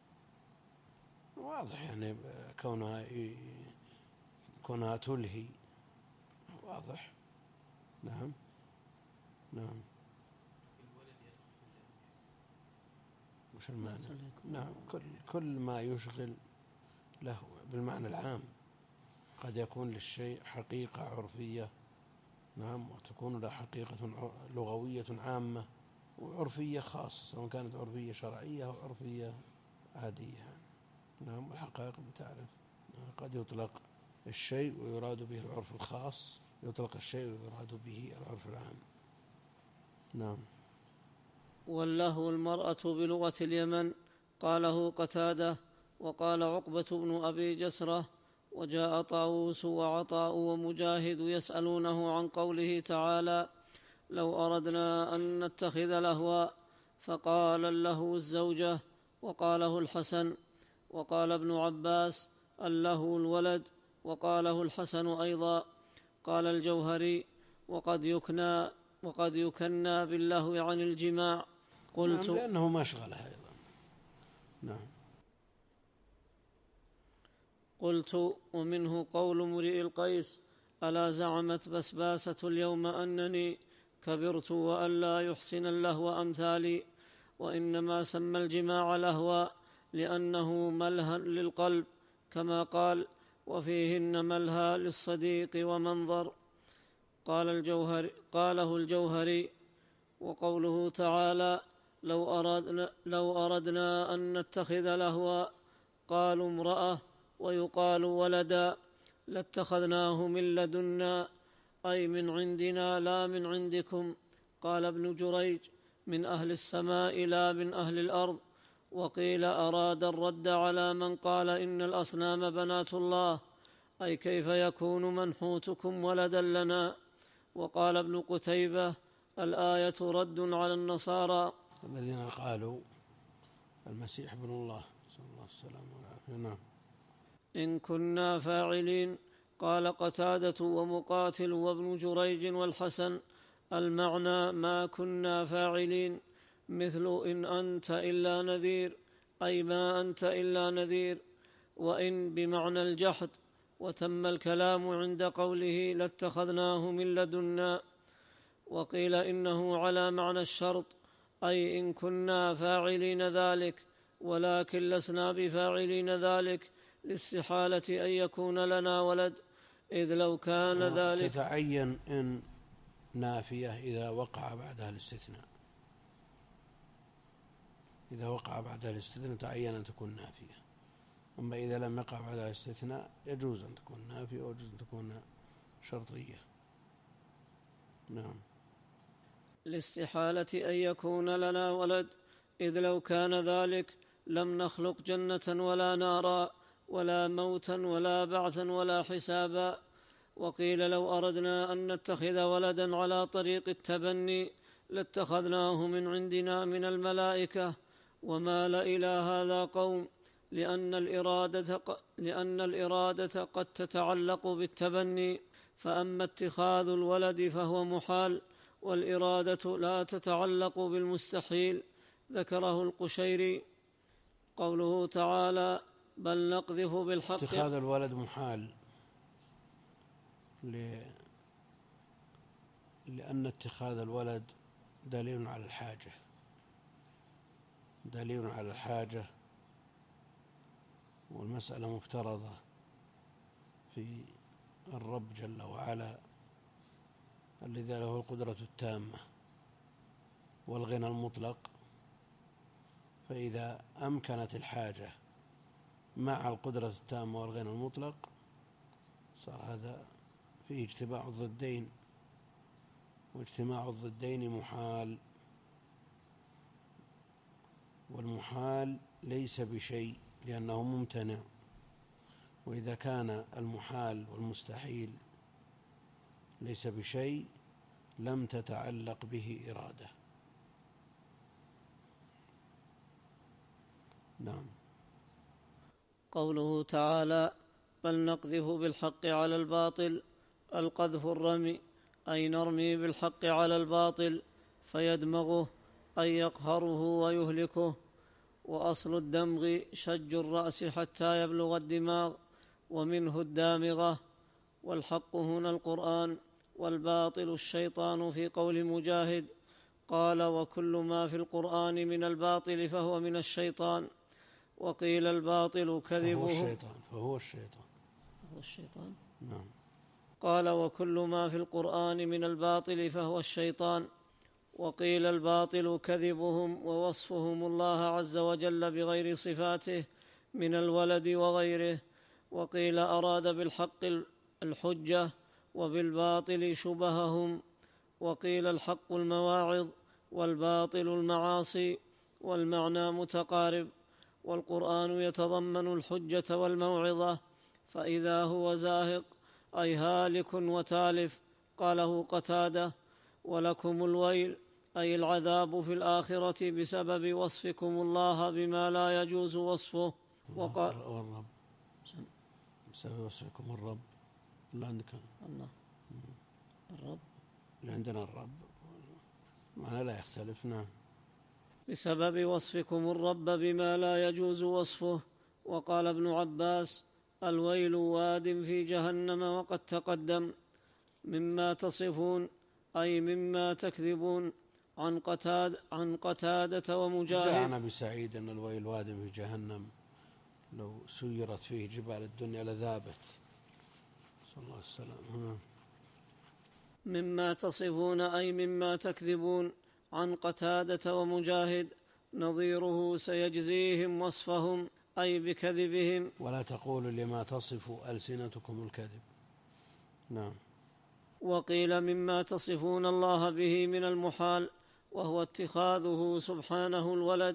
واضح، يعني كونها كونها تلهي واضح. نعم. نعم. وش المعنى؟ نعم، كل كل ما يشغل له بالمعنى العام، قد يكون للشيء حقيقة عرفية، نعم، وتكون له حقيقة لغوية عامة وعرفية خاصة، سواء كانت عرفية شرعية أو عرفية عادية. نعم، والحقائق تعرف قد يطلق الشيء ويراد به العرف الخاص، يطلق الشيء ويراد به العرف العام. نعم. واللهو المرأة بلغة اليمن، قاله قتادة. وقال عقبة بن أبي جسرة: وجاء طاووس وعطاء ومجاهد يسألونه عن قوله تعالى: لو أردنا أن نتخذ لهوا، فقال اللهو الزوجة، وقاله الحسن. وقال ابن عباس: اللهو الولد، وقاله الحسن أيضا. قال الجوهري: وقد يكنى وقد يكنى باللهو عن الجماع. قلت: نعم، لأنه مشغلة أيضا. نعم. قلت: ومنه قول امرئ القيس: ألا زعمت بسباسة اليوم أنني كبرت وألا يحسن اللهو أمثالي. وإنما سمى الجماع لهوا لأنه ملهى للقلب، كما قال: وفيهن ملهى للصديق ومنظر. قال الجوهري قاله الجوهري. وقوله تعالى: لو أردنا, لو أردنا أن نتخذ لهوا، قالوا امرأة ويقال ولدا، لاتخذناه من لدنا، أي من عندنا لا من عندكم. قال ابن جريج: من أهل السماء لا من أهل الأرض. وقيل أراد الرد على من قال إن الأصنام بنات الله، أي كيف يكون منحوتكم ولدا لنا. وقال ابن قتيبة: الآية رد على النصارى الذين قالوا المسيح ابن الله، صلى الله عليه وسلم والعافية. نعم. إن كنا فاعلين. قال قتادة ومقاتل وابن جريج والحسن: المعنى ما كنا فاعلين، مثل إن أنت إلا نذير، أي ما أنت إلا نذير. وإن بمعنى الجحد. وتم الكلام عند قوله لاتخذناه من لدنا. وقيل إنه على معنى الشرط، أي إن كنا فاعلين ذلك، ولكن لسنا بفاعلين ذلك لاستحالة أن يكون لنا ولد، إذ لو كان ذلك. تتعين إن نافية إذا وقع بعدها الاستثناء، إذا وقع بعدها الاستثناء تعين أن تكون نافية. أما إذا لم يقع بعدها الاستثناء يجوز أن تكون نافية ويجوز أن تكون شرطية. نعم. لاستحالة أن يكون لنا ولد، إذ لو كان ذلك لم نخلق جنة ولا نارا ولا موتا ولا بعثا ولا حسابا. وقيل لو أردنا أن نتخذ ولدا على طريق التبني لاتخذناه من عندنا من الملائكة. ومال إلى هذا قوم، لأن الإرادة, لأن الإرادة قد تتعلق بالتبني، فأما اتخاذ الولد فهو محال، والإرادة لا تتعلق بالمستحيل. ذكره القشيري. قوله تعالى: بل نقذف بالحق. اتخاذ الولد محال ل... لأن اتخاذ الولد دليل على الحاجة، دليل على الحاجة، والمسألة مفترضة في الرب جل وعلا الذي له القدرة التامة والغنى المطلق. فإذا أمكنت الحاجة مع القدرة التامة والغنى المطلق صار هذا فيه اجتماع الضدين، واجتماع الضدين محال، والمحال ليس بشيء لأنه ممتنع. وإذا كان المحال والمستحيل ليس بشيء لم تتعلق به إرادة. نعم. قوله تعالى: بل نقذف بالحق على الباطل. القذف الرمي، أي نرمي بالحق على الباطل فيدمغه، أي يقهره ويهلكه. وأصل الدمغ شج الرأس حتى يبلغ الدماغ، ومنه الدامغة. والحق هنا القرآن، والباطل الشيطان، في قول مجاهد قال: وكل ما في القرآن من الباطل فهو من الشيطان. وقيل الباطل كذبه فهو الشيطان, فهو الشيطان. فهو الشيطان. نعم. قال: وكل ما في القرآن من الباطل فهو الشيطان. وقيل الباطل كذبهم ووصفهم الله عز وجل بغير صفاته من الولد وغيره. وقيل أراد بالحق الحجة وبالباطل شبههم. وقيل الحق المواعظ والباطل المعاصي، والمعنى متقارب. والقرآن يتضمن الحجة والموعظة، فإذا هو زاهق أي هالك وتالف. قاله قتادة: ولكم الويل أي العذاب في الآخرة بسبب وصفكم الله بما لا يجوز وصفه. وقال والرب بسبب وصفكم الرب اللي عندك الله الرب اللي عندنا الرب معنى لا يختلف. نعم. بسبب وصفكم الرب بما لا يجوز وصفه. وقال ابن عباس: الويل واد في جهنم وقد تقدم. مما تصفون أي مما تكذبون. عن قتاد عن قتادة ومجاهد. جاء عن أبي سعيد أن الويل واد في جهنم لو سيرت فيه جبال الدنيا لذابت. صلى الله عليه وسلم. مما تصفون أي مما تكذبون. عن قتادة ومجاهد. نظيره سيجزيهم وصفهم أي بكذبهم. ولا تقولوا لما تصف ألسنتكم الكذب. نعم. وقيل مما تصفون الله به من المحال، وهو اتخاذه سبحانه الولد.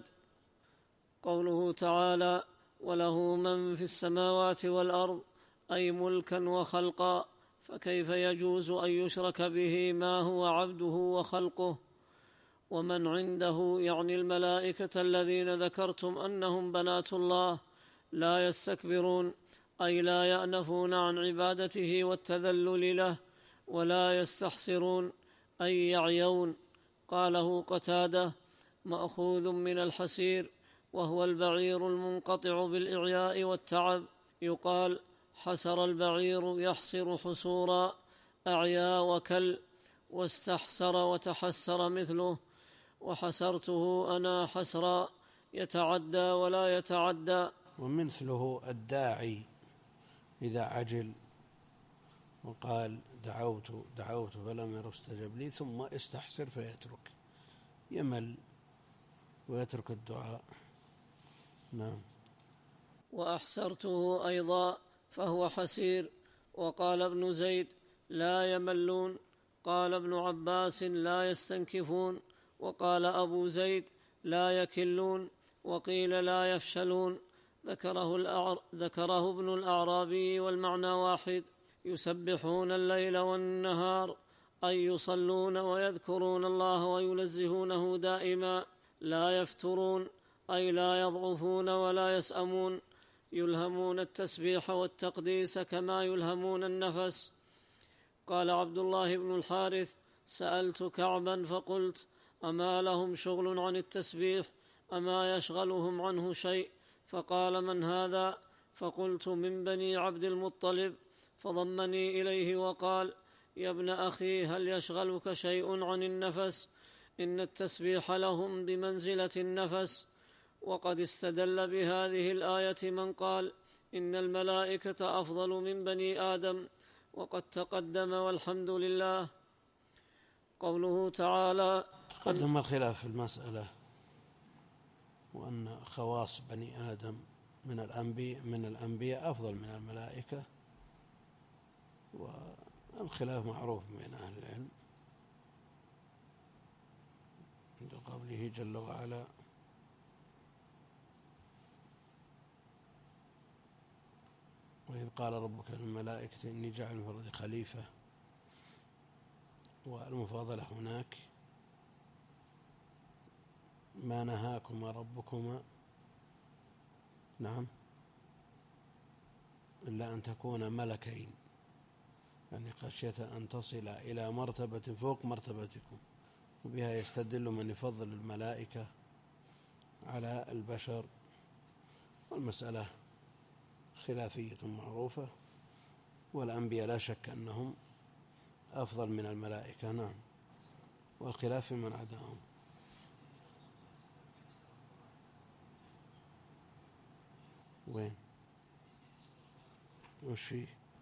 قوله تعالى: وله من في السماوات والأرض أي ملكا وخلقا، فكيف يجوز أن يشرك به ما هو عبده وخلقه. ومن عنده يعني الملائكة الذين ذكرتم أنهم بنات الله لا يستكبرون أي لا يأنفون عن عبادته والتذلل له، ولا يستحسرون أي يعيون. قاله قتادة: مأخوذ من الحسير، وهو البعير المنقطع بالإعياء والتعب. يقال: حسر البعير يحسر حسورا، أعيا وكل، واستحسر وتحسر مثله. وحسرته أنا حسرا، يتعدى ولا يتعدى. ومثله الداعي إذا عجل وقال دعوت دعوت فلم ير استجب لي، ثم استحسر فيترك، يمل ويترك الدعاء. نعم. وأحسرته أيضا فهو حسير. وقال ابن زيد: لا يملون. قال ابن عباس: لا يستنكفون. وقال أبو زيد: لا يكلون. وقيل: لا يفشلون. ذكره, الأعر... ذكره ابن الأعرابي والمعنى واحد: يسبحون الليل والنهار أي يصلون ويذكرون الله وينزهونه دائما. لا يفترون أي لا يضعفون ولا يسأمون. يلهمون التسبيح والتقديس كما يلهمون النفس. قال عبد الله بن الحارث: سألت كعبا فقلت: أما لهم شغل عن التسبيح؟ أما يشغلهم عنه شيء؟ فقال: من هذا؟ فقلت: من بني عبد المطلب. فضمني إليه وقال: يا ابن أخي، هل يشغلك شيء عن النفس؟ إن التسبيح لهم بمنزلة النفس. وقد استدل بهذه الآية من قال إن الملائكة أفضل من بني آدم، وقد تقدم والحمد لله. قوله تعالى: تقدم الخلاف في المسألة، وأن خواص بني آدم من الأنبياء من الأنبياء أفضل من الملائكة، والخلاف معروف بين أهل العلم عند قوله جل وعلا: وإذ قال ربك للملائكة إني جاعل في الأرض خليفة. والمفاضلة هناك: ما نهاكما ربكما نعم إلا أن تكون ملكين، يعني خشية أن تصل إلى مرتبة فوق مرتبتكم. وبها يستدل من يفضل الملائكة على البشر. والمسألة خلافية معروفة، والأنبياء لا شك أنهم أفضل من الملائكة. نعم. والخلاف في من عداهم. وين وش فيه؟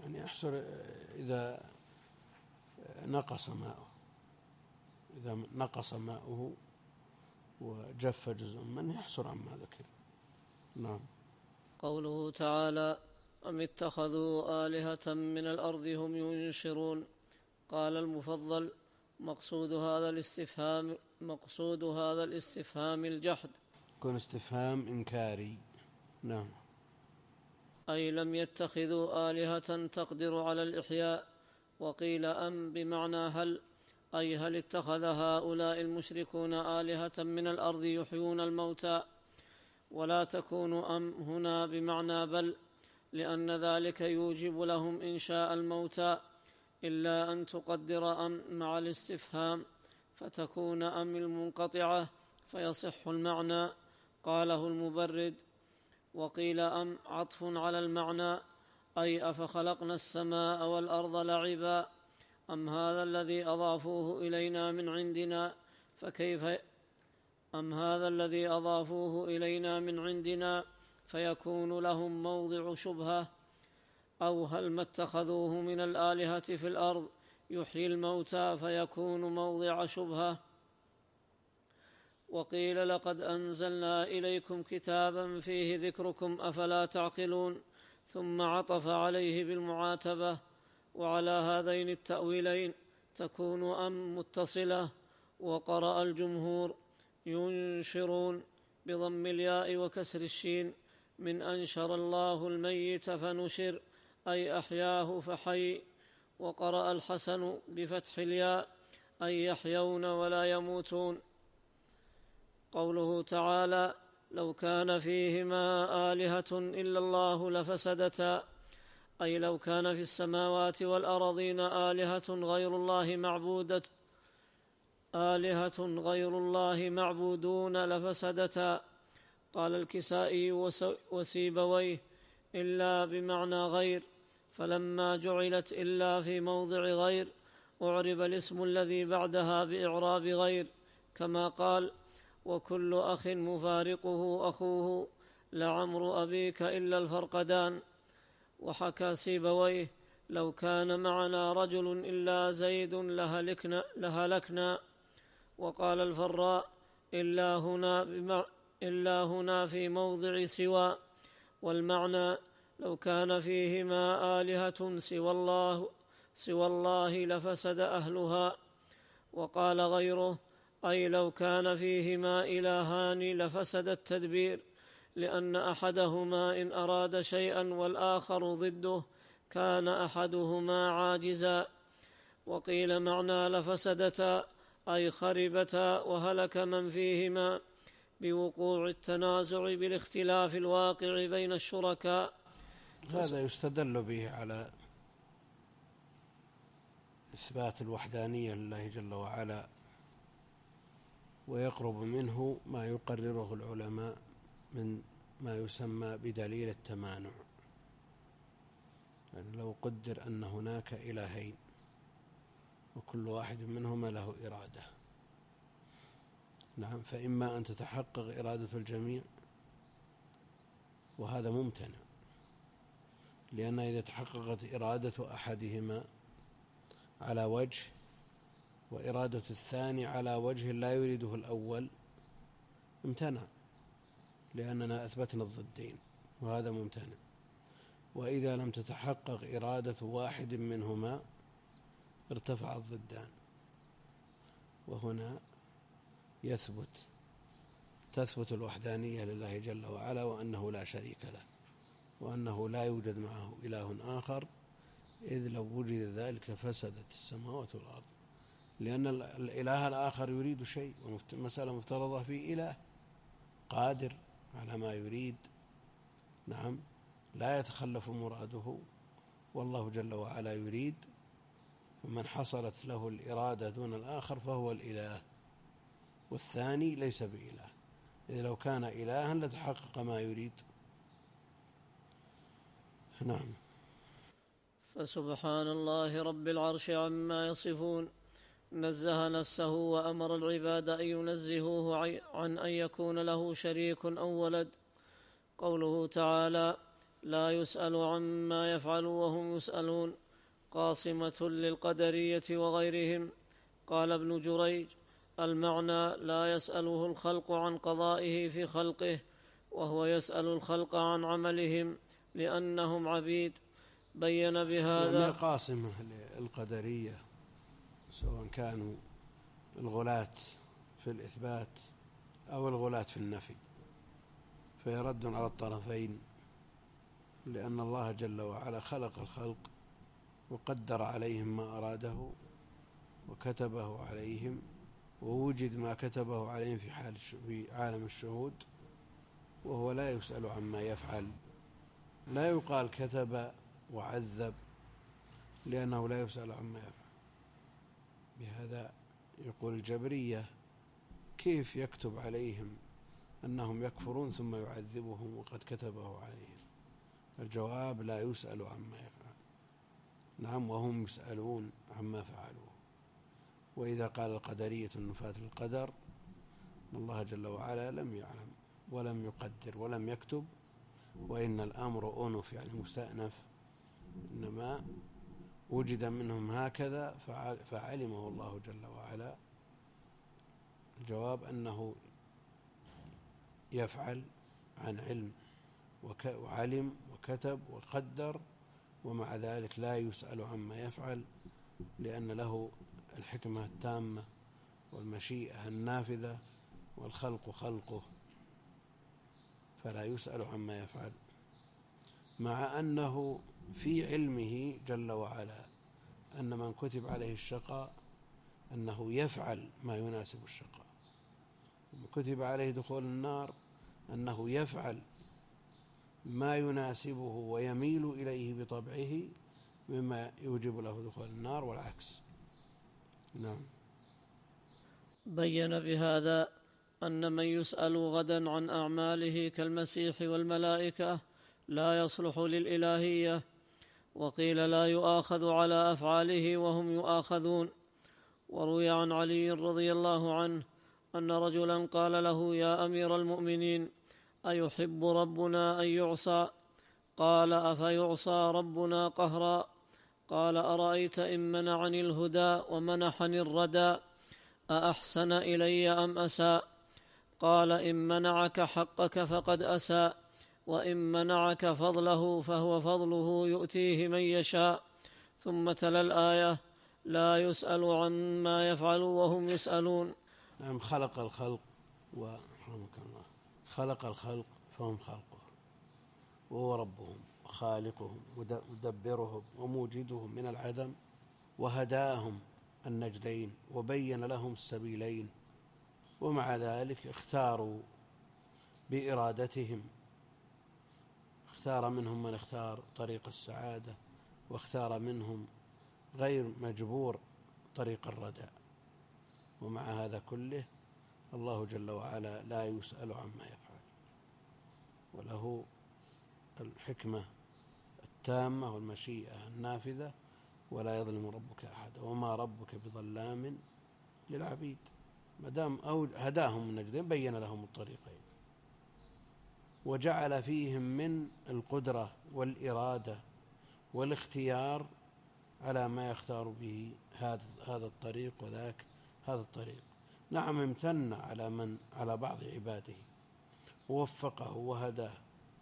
يعني يحصل إذا نقص ماؤه، إذا نقص ماؤه وجف جزء منه يحصل عما ذكر. نعم. قوله تعالى: أم اتخذوا آلهة من الأرض هم ينشرون. قال المفضل: مقصود هذا الاستفهام مقصود هذا الاستفهام الجحد، يكون استفهام إنكاري. نعم. أي لم يتخذوا آلهة تقدر على الإحياء. وقيل أم بمعنى هل، أي هل اتخذ هؤلاء المشركون آلهة من الأرض يحيون الموتى. ولا تكون أم هنا بمعنى بل، لأن ذلك يوجب لهم إنشاء الموتى، إلا أن تقدر أم مع الاستفهام فتكون أم المنقطعة فيصح المعنى. قاله المبرد. وقيل أم عطف على المعنى، أي أفخلقنا السماء والأرض لعبا، أم هذا الذي أضافوه إلينا من عندنا فكيف أم هذا الذي أضافوه إلينا من عندنا فيكون لهم موضع شبهة. أو هل ما اتخذوه من الآلهة في الأرض يحيي الموتى فيكون موضع شبهة. وقيل لقد أنزلنا إليكم كتابا فيه ذكركم أفلا تعقلون، ثم عطف عليه بالمعاتبة. وعلى هذين التأويلين تكون أم متصلة. وقرأ الجمهور ينشرون بضم الياء وكسر الشين، من أنشر الله الميت فنشر، أي أحياه فحي. وقرأ الحسن بفتح الياء، أي يحيون ولا يموتون. قوله تعالى: لو كان فيهما آلهة إلا الله لفسدتا، أي لو كان في السماوات والأرضين آلهة غير الله معبودة آلهة غير الله معبودون لفسدتا. قال الكسائي وسيبويه: إلا بمعنى غير، فلما جعلت إلا في موضع غير أعرب الاسم الذي بعدها بإعراب غير، كما قال: وكل أخ مفارقه أخوه لعمر أبيك إلا الفرقدان. وحكى سيبويه: لو كان معنا رجل إلا زيد لهلكنا, لهلكنا. وقال الفراء: إلا هنا, بمع... إلا هنا في موضع سوى، والمعنى لو كان فيهما آلهة سوى الله, سوى الله لفسد أهلها. وقال غيره: أي لو كان فيهما إلهان لفسد التدبير، لأن أحدهما إن أراد شيئا والآخر ضده كان أحدهما عاجزا. وقيل معنى لفسدتا أي خربتا وهلك من فيهما، بوقوع التنازع بالاختلاف الواقع بين الشركاء. هذا يستدل به على إثبات الوحدانية لله جل وعلا، ويقرب منه ما يقرره العلماء من ما يسمى بدليل التمانع. يعني لو قدر أن هناك إلهين وكل واحد منهما له إرادة، نعم، فإما أن تتحقق إرادة الجميع، وهذا ممتنع، لأن إذا تحققت إرادة أحدهما على وجه وإرادة الثاني على وجه لا يريده الأول امتنع، لأننا أثبتنا الضدين، وهذا ممتنع. وإذا لم تتحقق إرادة واحد منهما ارتفع الضدان، وهنا يثبت تثبت الوحدانية لله جل وعلا، وأنه لا شريك له، وأنه لا يوجد معه إله آخر، إذ لو وجد ذلك لفسدت السماوات والأرض، لأن الإله الآخر يريد شيء، والمسألة مفترضة في إله قادر على ما يريد، نعم، لا يتخلف مراده، والله جل وعلا يريد، ومن حصلت له الإرادة دون الآخر فهو الإله، والثاني ليس بإله، إذا لو كان إلها لتحقق ما يريد. نعم. فسبحان الله رب العرش عما يصفون، نزه نفسه وأمر العباد أن ينزهوه عن أن يكون له شريك أو ولد. قوله تعالى: لا يسأل عما يفعل وهم يسألون قاصمة للقدرية وغيرهم. قال ابن جريج: المعنى لا يسأله الخلق عن قضائه في خلقه، وهو يسأل الخلق عن عملهم لأنهم عبيد. بين بهذا يعني قاصمة للقدرية، سواء كانوا الغلاة في الإثبات أو الغلاة في النفي، فيرد على الطرفين، لأن الله جل وعلا خلق الخلق وقدر عليهم ما أراده وكتبه عليهم، ووجد ما كتبه عليهم في حال في عالم الشهود، وهو لا يسأل عما يفعل. لا يقال كتب وعذب، لأنه لا يسأل عما يفعل. بهذا يقول الجبرية: كيف يكتب عليهم أنهم يكفرون ثم يعذبهم وقد كتبه عليهم؟ الجواب: لا يسأل عما يفعل. نعم، وهم يسألون عما فعلوه. وإذا قال القدرية النفاة القدر، الله جل وعلا لم يعلم ولم يقدر ولم يكتب، وإن الأمر أنف يعني مستأنف، إنما وجد منهم هكذا فعلمه الله جل وعلا. الجواب أنه يفعل عن علم وعلم وكتب وقدر، ومع ذلك لا يسأل عما يفعل، لأن له الحكمة التامة والمشيئة النافذة، والخلق خلقه، فلا يسأل عما يفعل، مع أنه في علمه جل وعلا أن من كتب عليه الشقاء أنه يفعل ما يناسب الشقاء، ومن كتب عليه دخول النار أنه يفعل ما يناسبه ويميل إليه بطبعه مما يوجب له دخول النار، والعكس. نعم. بين بهذا أن من يسأل غدا عن أعماله كالمسيح والملائكة لا يصلح للإلهية، وقيل لا يؤاخذ على أفعاله وهم يؤاخذون. وروي عن علي رضي الله عنه أن رجلا قال له: يا أمير المؤمنين، أيحب ربنا أن يعصى؟ قال: أفيعصى ربنا قهرا؟ قال: أرأيت إن منعني الهدى ومنحني الردى أأحسن إلي أم أساء؟ قال: إن منعك حقك فقد أساء، وإن منعك فضله فهو فضله يؤتيه من يشاء. ثم تلا الآية: لا يسأل عما يفعل وهم يسألون. نعم. خلق الخلق ورحمك الله خلق الخلق فهم خلقه، وهو ربهم وخالقهم مدبرهم وموجدهم من العدم، وهداهم النجدين وبين لهم السبيلين، ومع ذلك اختاروا بإرادتهم، اختار منهم من اختار طريق السعادة، واختار منهم غير مجبور طريق الردى. ومع هذا كله الله جل وعلا لا يسأل عما يفعل، وله الحكمة التامة والمشيئة النافذة، ولا يظلم ربك أحدا، وما ربك بظلام للعبيد. ما دام هداهم النجدين بين لهم الطريقين، وجعل فيهم من القدرة والإرادة والاختيار على ما يختار به هذا الطريق وذاك هذا الطريق. نعم، امتن على من على بعض عباده ووفقه وهداه.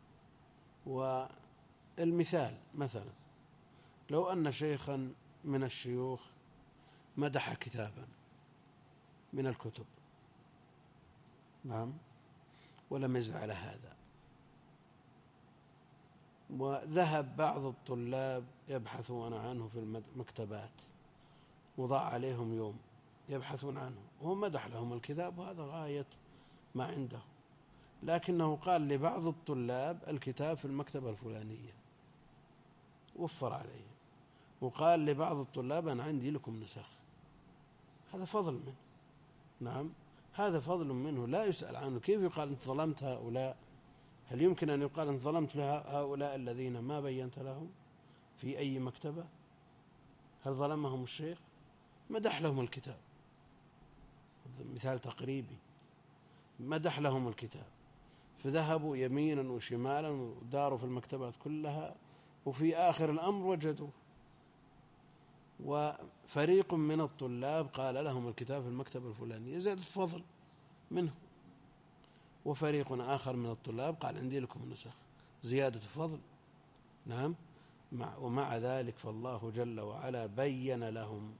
والمثال مثلا، لو أن شيخا من الشيوخ مدح كتابا من الكتب، نعم، ولم يزل على هذا، وذهب بعض الطلاب يبحثون عنه في المكتبات، وضاع عليهم يوم يبحثون عنه، وهو مدح لهم الكتاب وهذا غاية ما عنده، لكنه قال لبعض الطلاب الكتاب في المكتبة الفلانية، وفر عليه، وقال لبعض الطلاب أنا عندي لكم نسخ. هذا فضل منه، نعم، هذا فضل منه لا يسأل عنه. كيف يقال أنت ظلمت هؤلاء؟ هل يمكن أن يقال أنت ظلمت هؤلاء الذين ما بينت لهم في أي مكتبة؟ هل ظلمهم الشيخ؟ مدح لهم الكتاب، مثال تقريبي، مدح لهم الكتاب، فذهبوا يمينا وشمالا وداروا في المكتبات كلها، وفي آخر الأمر وجدوا. وفريق من الطلاب قال لهم الكتاب في المكتبة الفلانية زيادة فضل منه، وفريق آخر من الطلاب قال عندي لكم النسخ زيادة فضل. نعم. مع ومع ذلك فالله جل وعلا بين لهم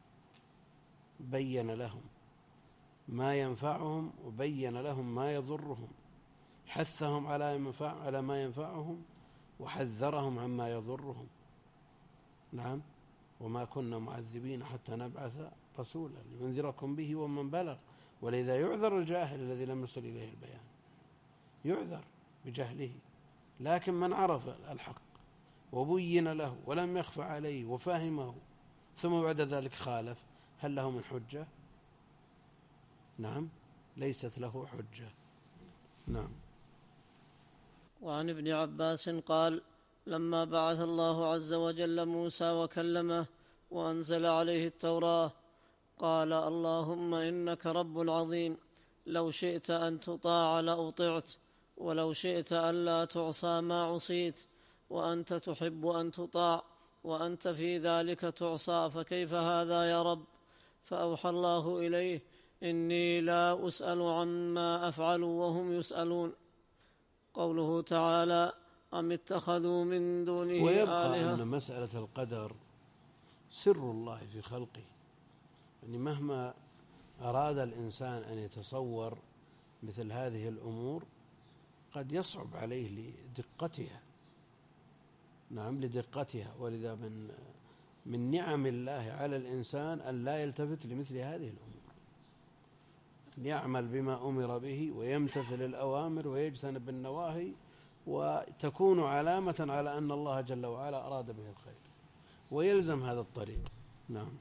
بين لهم ما ينفعهم وبين لهم ما يضرهم، حثهم على ينفع على ما ينفعهم وحذرهم عما يضرهم. نعم. وما كنا معذبين حتى نبعث رسولا لينذركم به ومن بلغ، ولذا يعذر الجاهل الذي لم يصل إليه البيان، يعذر بجهله. لكن من عرف الحق وبين له ولم يخفى عليه وفهمه ثم بعد ذلك خالف، هل له من حجة؟ نعم، ليست له حجة. نعم. وعن ابن عباس قال: لما بعث الله عز وجل موسى وكلمه وأنزل عليه التوراة قال: اللهم إنك رب عظيم، لو شئت أن تطاع لأطعت، ولو شئت أن لا تعصى ما عصيت، وأنت تحب أن تطاع وأنت في ذلك تعصى، فكيف هذا يا رب؟ فأوحى الله إليه: إني لا أسأل عما أفعل وهم يسألون. قوله تعالى: أم اتخذوا من دونه ويبقى آلهة. أن مسألة القدر سر الله في خلقه، يعني مهما أراد الإنسان أن يتصور مثل هذه الأمور قد يصعب عليه لدقتها. نعم، لدقتها. ولذا من من نعم الله على الإنسان أن لا يلتفت لمثل هذه الأمور، أن يعمل بما أمر به ويمتثل الأوامر ويجتنب النواهي، وتكون علامة على أن الله جل وعلا أراد به الخير ويلزم هذا الطريق. نعم.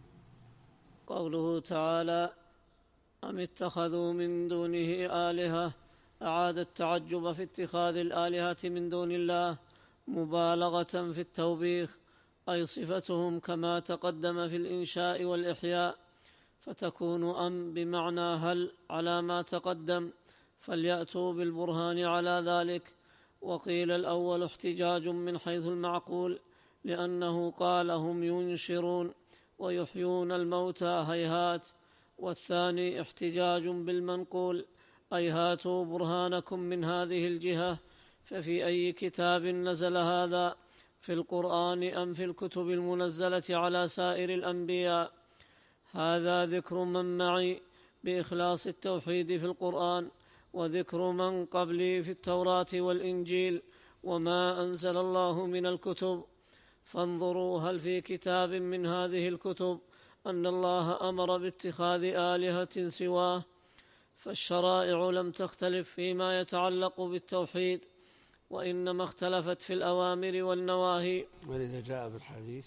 قوله تعالى: أم اتخذوا من دونه آلهة، أعاد التعجب في اتخاذ الآلهة من دون الله مبالغة في التوبيخ، أي صفتهم كما تقدم في الإنشاء والإحياء، فتكون أم بمعنى هل على ما تقدم، فليأتوا بالبرهان على ذلك. وقيل الأول احتجاج من حيث المعقول، لأنه قال هم ينشرون ويحيون الموتى هيهات، والثاني احتجاج بالمنقول، أي هاتوا برهانكم من هذه الجهة. ففي أي كتاب نزل هذا، في القرآن أم في الكتب المنزلة على سائر الأنبياء؟ هذا ذكر من معي بإخلاص التوحيد في القرآن، وذكر من قبلي في التوراة والإنجيل وما أنزل الله من الكتب. فانظروا هل في كتاب من هذه الكتب أن الله أمر باتخاذ آلهة سواه؟ فالشرائع لم تختلف فيما يتعلق بالتوحيد، وإنما اختلفت في الأوامر والنواهي. ولذا جاء في الحديث: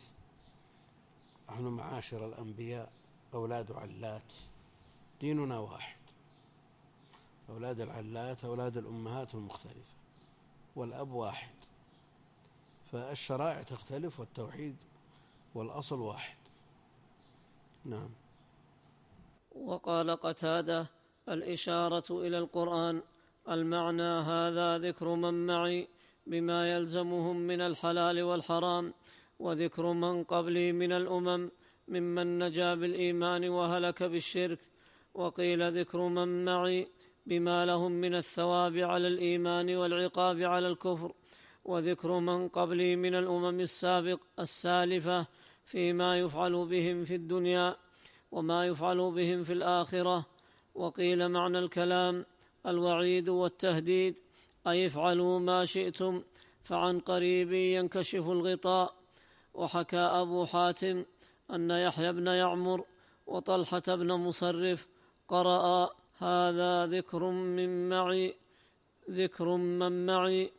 نحن معاشر الأنبياء أولاد علات، ديننا واحد. أولاد العلات أولاد الأمهات المختلفة، والأب واحد، فالشرائع تختلف والتوحيد والأصل واحد. نعم. وقال قتادة: الإشارة إلى القرآن، المعنى هذا ذكر من معي بما يلزمهم من الحلال والحرام، وذكر من قبلي من الأمم ممن نجا بالإيمان وهلك بالشرك. وقيل ذكر من معي بما لهم من الثواب على الإيمان والعقاب على الكفر، وذكر من قبلي من الأمم السابق السالفة فيما يفعل بهم في الدنيا وما يفعل بهم في الآخرة. وقيل معنى الكلام الوعيد والتهديد، أي افعلوا ما شئتم فعن قريب ينكشف الغطاء. وحكى أبو حاتم أن يحيى بن يعمر وطلحة بن مصرف قرأ: هذا ذكر من معي ذكر من معي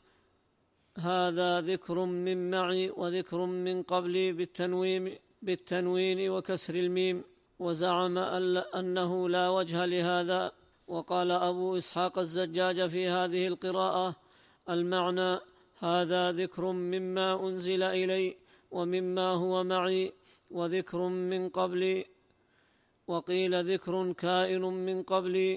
هذا ذكر من معي وذكر من قبلي بالتنوين, بالتنوين وكسر الميم، وزعم أنه لا وجه لهذا. وقال أبو إسحاق الزجاج في هذه القراءة: المعنى هذا ذكر مما أنزل إلي ومما هو معي وذكر من قبلي. وقيل ذكر كائن من قبلي،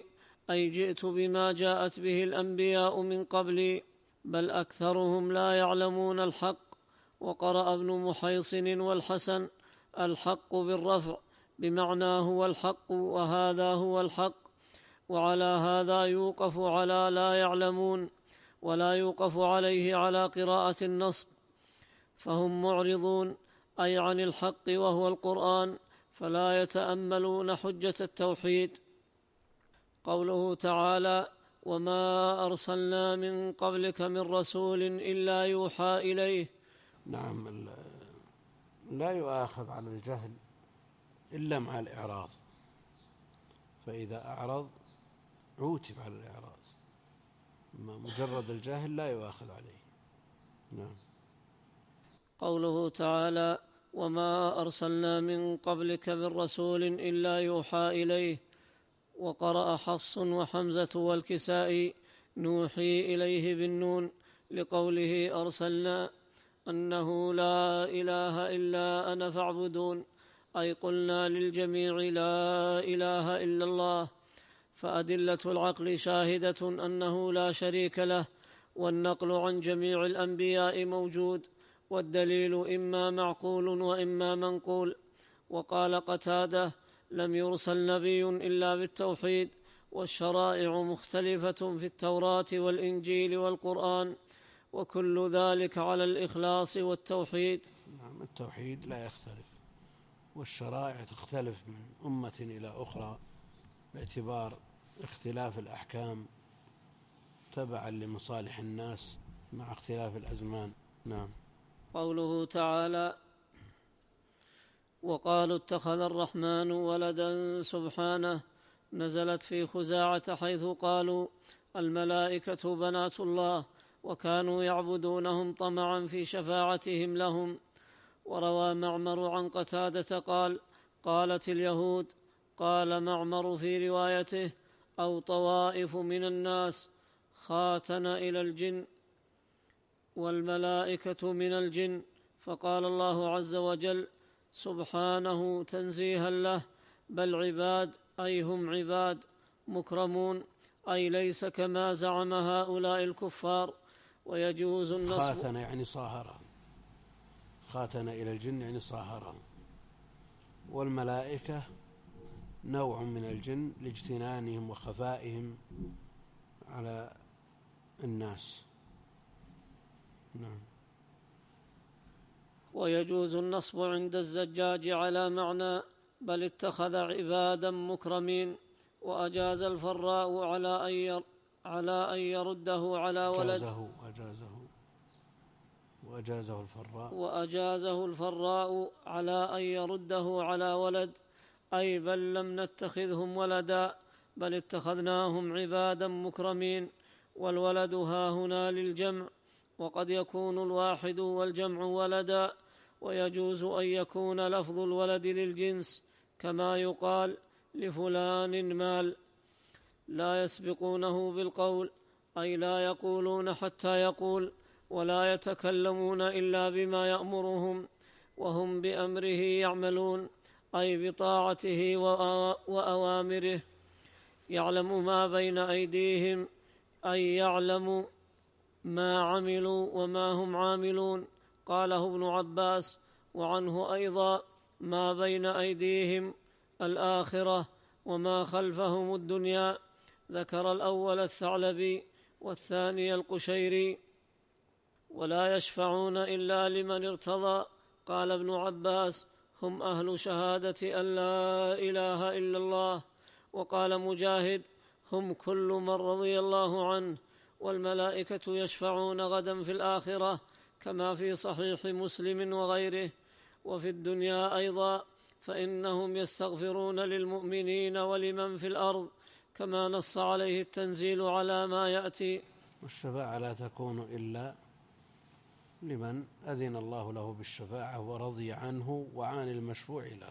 أي جئت بما جاءت به الأنبياء من قبلي، بل أكثرهم لا يعلمون الحق. وقرأ ابن محيصن والحسن الحق بالرفع بمعنى هو الحق وهذا هو الحق، وعلى هذا يوقف على لا يعلمون، ولا يوقف عليه على قراءة النصب، فهم معرضون أي عن الحق وهو القرآن، فلا يتأملون حجة التوحيد. قوله تعالى: وما أرسلنا من قبلك من رسول إلا يوحى إليه. نعم، لا يؤاخذ على الجهل إلا مع الإعراض، فإذا أعرض عوتب على الإعراض، مجرد الجاهل لا يؤاخذ عليه. نعم. قوله تعالى: وما أرسلنا من قبلك من رسول إلا يوحى إليه. وقرأ حفص وحمزة والكسائي نوحي إليه بالنون لقوله أرسلنا، أنه لا إله إلا أنا فاعبدون، أي قلنا للجميع لا إله إلا الله. فأدلة العقل شاهدة أنه لا شريك له، والنقل عن جميع الأنبياء موجود، والدليل إما معقول وإما منقول. وقال قتادة: لم يرسل نبي إلا بالتوحيد، والشرائع مختلفة في التوراة والإنجيل والقرآن، وكل ذلك على الإخلاص والتوحيد. نعم، التوحيد لا يختلف، والشرائع تختلف من أمة إلى أخرى باعتبار اختلاف الأحكام تبعا لمصالح الناس مع اختلاف الأزمان. نعم. قوله تعالى: وقالوا اتخذ الرحمن ولدا سبحانه، نزلت في خزاعة حيث قالوا الملائكة بنات الله، وكانوا يعبدونهم طمعا في شفاعتهم لهم. وروى معمر عن قتادة قال: قالت اليهود، قال معمر في روايته: أو طوائف من الناس، خاتن إلى الجن، والملائكة من الجن. فقال الله عز وجل: سبحانه تنزيها له، بل عباد أي هم عباد مكرمون، أي ليس كما زعم هؤلاء الكفار. ويجوز النصب. خاتن يعني صاهرة، خاتن إلى الجن يعني صاهرة. والملائكة نوع من الجن لاجتنانهم وخفائهم على الناس. نعم. ويجوز النصب عند الزجاج على معنى بل اتخذ عبادا مكرمين. وأجاز الفراء على أن على أن يرده على ولد. أجازه أجازه وأجازه الفراء وأجازه الفراء على أن يرده على ولد، أي بل لم نتخذهم ولدا، بل اتخذناهم عبادا مكرمين. والولد ها هنا للجمع، وقد يكون الواحد والجمع ولدا. ويجوز أن يكون لفظ الولد للجنس، كما يقال لفلان مال. لا يسبقونه بالقول، أي لا يقولون حتى يقول، ولا يتكلمون إلا بما يأمرهم، وهم بأمره يعملون، أي بطاعته وأوامره. يعلم ما بين أيديهم، أي يعلم ما عملوا وما هم عاملون. قاله ابن عباس. وعنه أيضا: ما بين أيديهم الآخرة، وما خلفهم الدنيا. ذكر الأول الثعلبي والثاني القشيري. ولا يشفعون إلا لمن ارتضى. قال ابن عباس: هم أهل شهادة أن لا إله إلا الله. وقال مجاهد: هم كل من رضي الله عنه. والملائكة يشفعون غدا في الآخرة، كما في صحيح مسلم وغيره. وفي الدنيا أيضا، فإنهم يستغفرون للمؤمنين ولمن في الأرض، كما نص عليه التنزيل على ما يأتي. والشفاعة لا تكون إلا لمن أذن الله له بالشفاعة ورضي عنه وعن المشفوع له.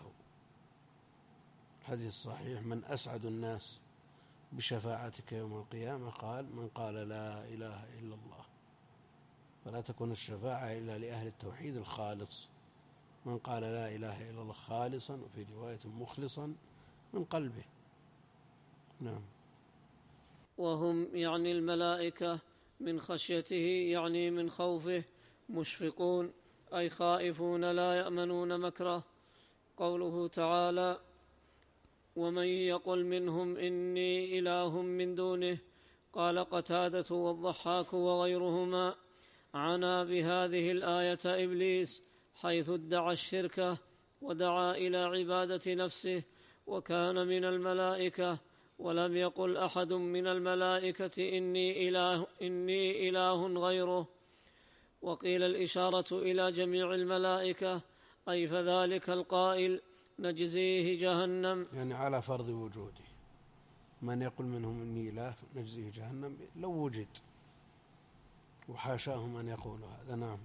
الحديث الصحيح: من أسعد الناس بشفاعتك يوم القيامة؟ قال: من قال لا إله إلا الله. فلا تكون الشفاعة إلا لأهل التوحيد الخالص، من قال لا إله إلا الله خالصا، وفي رواية مخلصا من قلبه. نعم. وهم يعني الملائكة من خشيته يعني من خوفه مشفقون أي خائفون لا يأمنون مكره. قوله تعالى ومن يقل منهم إني إله من دونه قال قتادة والضحاك وغيرهما عنا بهذه الآية إبليس حيث ادعى الشرك ودعا إلى عبادة نفسه وكان من الملائكة، ولم يقل أحد من الملائكة إني إله, إني إله غيره. وقيل الإشارة إلى جميع الملائكة أي فذلك القائل نجزيه جهنم، يعني على فرض وجوده، من يقول منهم إني إله نجزيه جهنم لو وجد، وحاشاهم أن يقولوا هذا. نعم.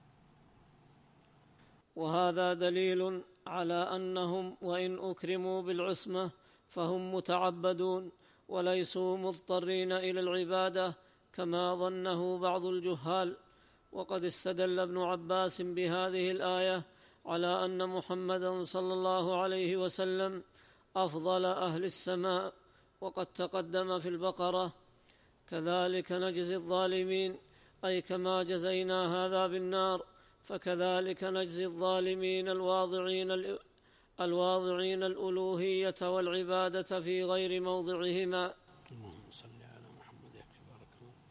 وهذا دليل على أنهم وإن أكرموا بالعصمة فهم متعبدون وليسوا مضطرين إلى العبادة كما ظنه بعض الجهال. وقد استدل ابن عباس بهذه الآية على أن محمدا صلى الله عليه وسلم أفضل أهل السماء، وقد تقدم في البقرة كذلك نجزي الظالمين أي كما جزينا هذا بالنار فكذلك نجزي الظالمين الواضعين الواضعين الألوهية والعبادة في غير موضعهما. اللهم صل